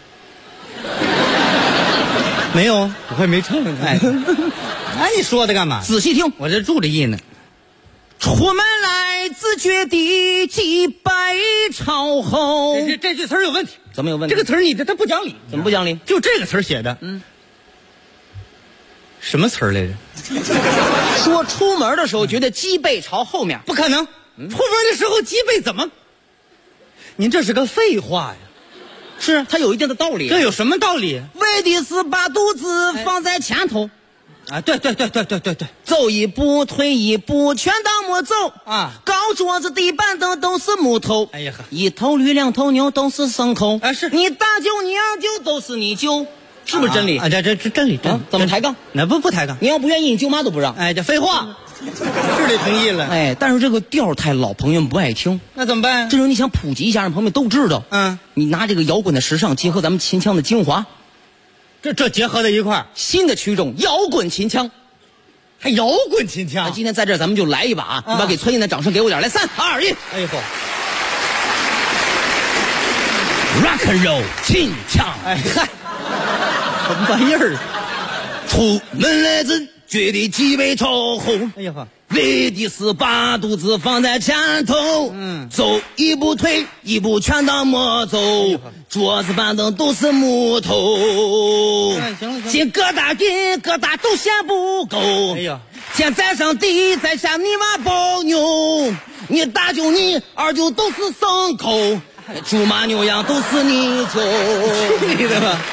没有，我还没唱呢。哎，你说的干嘛？ 仔细听， 我这注着意呢。 出门来自觉地几百朝后。 这句词儿有问题。 怎么有问题？ 这个词儿它不讲理。 怎么不讲理？ 就这个词儿写的。 什么词儿来着？ 说出门的时候觉得脊背朝后面， 不可能。出门的时候脊背怎么？您这是个废话呀！ 是它有一定的道理。 这有什么道理？ 为的是把肚子放在前头。 对， 走一步退一步，全当没走啊！ 高桌子地板凳都是木头， 哎呀呵， 一头驴两头牛都是牲口。 是你大舅你二舅都是你舅，是不是真理？ 这真理。 怎么抬杠？ 那不抬杠。 你要不愿意，你舅妈都不让。 这废话，是得同意了。 但是这个调太老，朋友们不爱听， 那怎么办？ 这时候你想普及一下，让朋友们都知道。你拿这个摇滚的时尚结合咱们秦腔的精华， 这结合在一块儿， 新的曲种摇滚秦腔。 还摇滚秦腔， 今天在这儿咱们就来一把啊！你把给崔燕的掌声给我点，来3、2、1， 哎呦 ，Rock and Roll 秦腔， 什么玩意儿？ 出门来自觉得脊背朝后， 哎呀呵， 为的是把肚子放在前头，走一步退一步全当没走，桌子板凳都是木头， 行， 这疙瘩跟疙瘩都嫌不够， 哎呀， 天在上地在下你娃包牛，你大舅你二舅都是牲口，猪马牛羊都是你舅， 你的吧。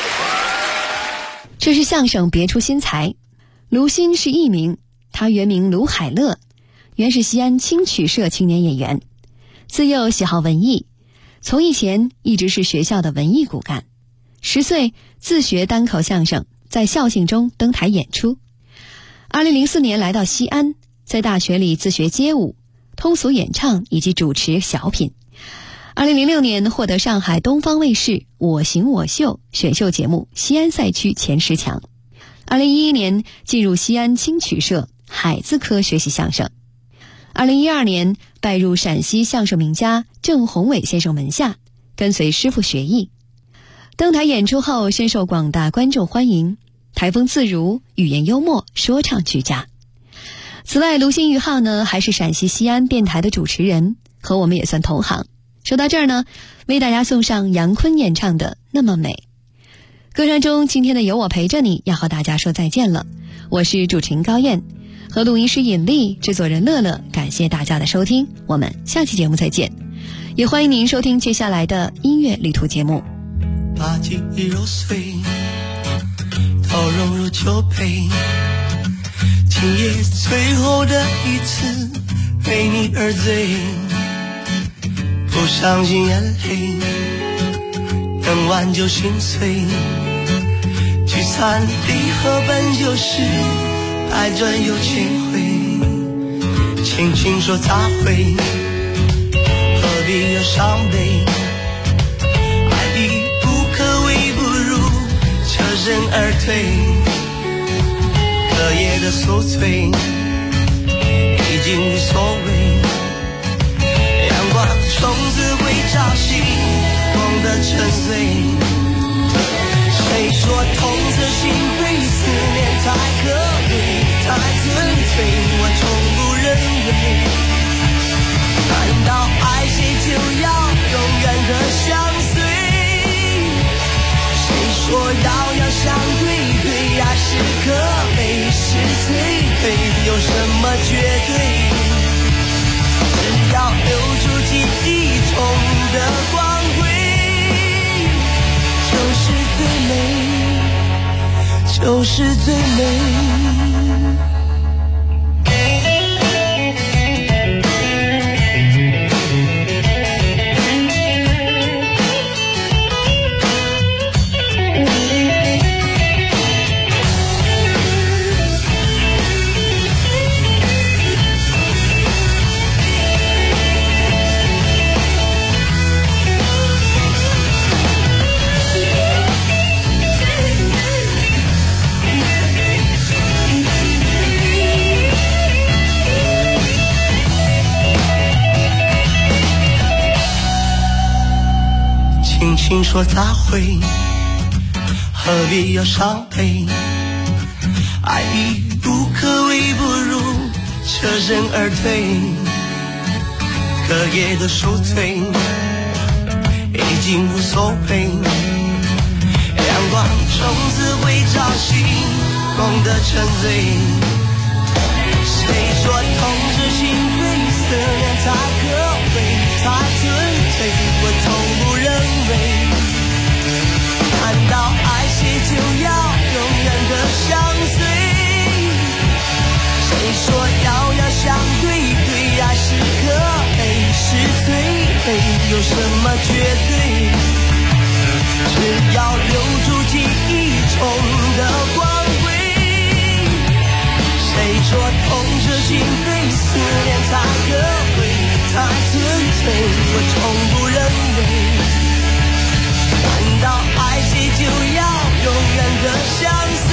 这是相声别出心裁，卢鑫是艺名，他原名卢海乐，原是西安青曲社青年演员，自幼喜好文艺，从艺前一直是学校的文艺骨干。10岁自学单口相声，在校庆中登台演出。2004年来到西安，在大学里自学街舞、通俗演唱以及主持小品。2006年获得上海东方卫视《我行我秀》选秀节目西安赛区前10强。2011年进入西安青曲社海字科学习相声。2012年拜入陕西相声名家郑宏伟先生门下，跟随师傅学艺。登台演出后深受广大观众欢迎，台风自如，语言幽默，说唱俱佳。此外，卢鑫于浩呢还是陕西西安电台的主持人，和我们也算同行。说到这儿呢，为大家送上杨坤演唱的《那么美》。歌声中，今天的有我陪着你要和大家说再见了。我是主持人高燕，和录音师尹丽，制作人乐乐，感谢大家的收听，我们下期节目再见。也欢迎您收听接下来的音乐旅途节目。 把记忆揉碎，倒融入酒杯，今夜最后的一次为你而醉，不伤心眼泪能挽救心碎，聚散离合本就是百转又千回，轻轻说再会，何必有伤悲，爱已不可为不如车身而退，隔夜的宿醉已经无所谓，阳光从此会照醒梦的沉睡，谁说痛彻心扉思念才可贵才纯粹，我从不认为难道爱谁就要永远的相随，谁说遥遥相对对爱是可悲是摧毁，有什么绝对，只要留住记忆中的光辉，就是最美，就是最美。轻轻说再会，何必要伤悲，爱已不可为不如车身而退，隔夜的宿醉已经无所谓，阳光从此会照醒光的沉醉。谁说痛彻心扉，思念才可贵，才纯粹？我从不认为。难道爱谁就要永远的相随？谁说遥遥相对，对爱是可悲是罪，有什么绝对？只要留住记忆中的光辉。谁说痛彻心扉，思念才可贵，才纯粹？我从不认为。难道爱谁就要永远的相随？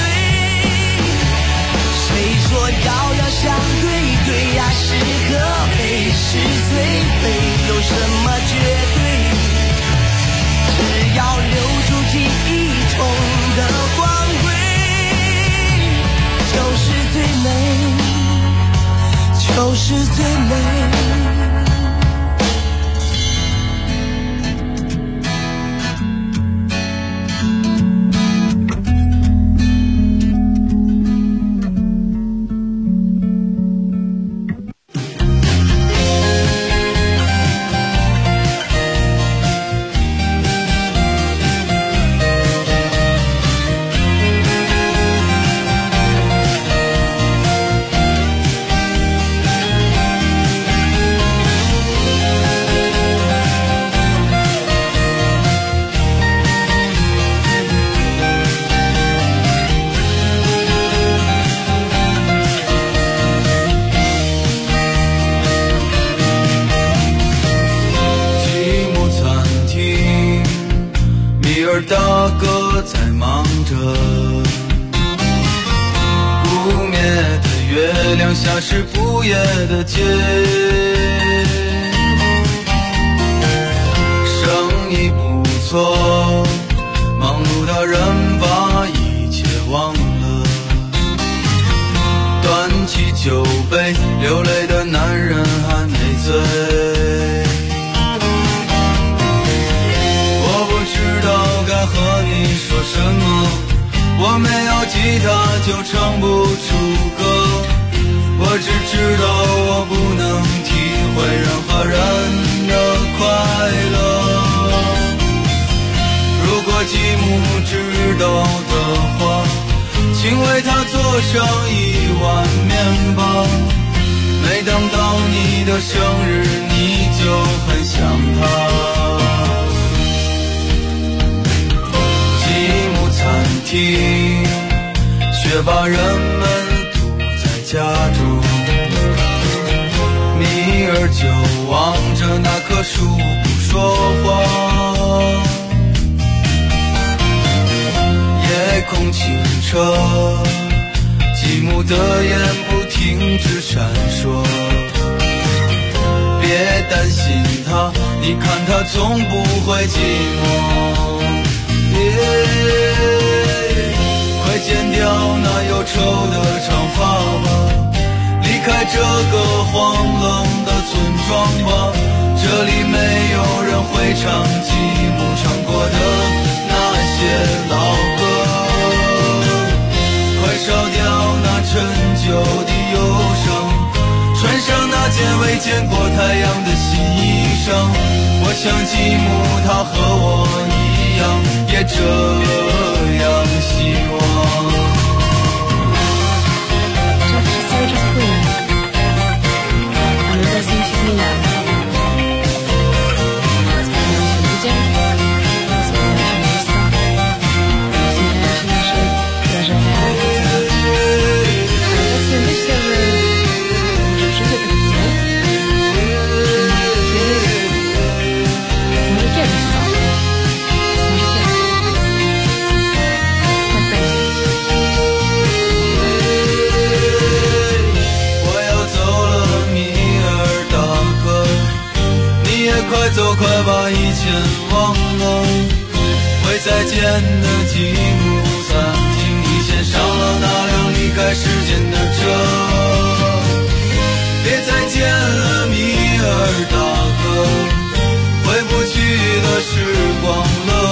谁说遥遥相对，对爱是可悲是罪，有什么绝对？只要留住记忆中的光辉，就是最美，就是最美。 大哥在忙着，不灭的月亮下是不夜的街，生意不错，忙碌的人把一切忘了，端起酒杯，流泪的男人还没醉。该和你说什么？我没有吉他就唱不出歌，我只知道我不能体会任何人的快乐。如果继母知道的话，请为他做上一碗面包。每当到你的生日，你就很想他。餐厅却把人们堵在家中，米儿就望着那棵树不说话。夜空清澈，继母的眼不停止闪烁。别担心他，你看他从不会寂寞。快剪掉那忧愁的长发吧，离开这个荒冷的村庄吧，这里没有人会唱继母唱过的那些老歌。快烧掉那陈旧的忧伤，穿上那件未见过太阳的新衣裳。我想继母她和我一样，也这样希望。快走，快把以前忘了。会再见的继母，餐厅里先上了那辆离开时间的车。别再见了，米尔大哥，回不去的时光了。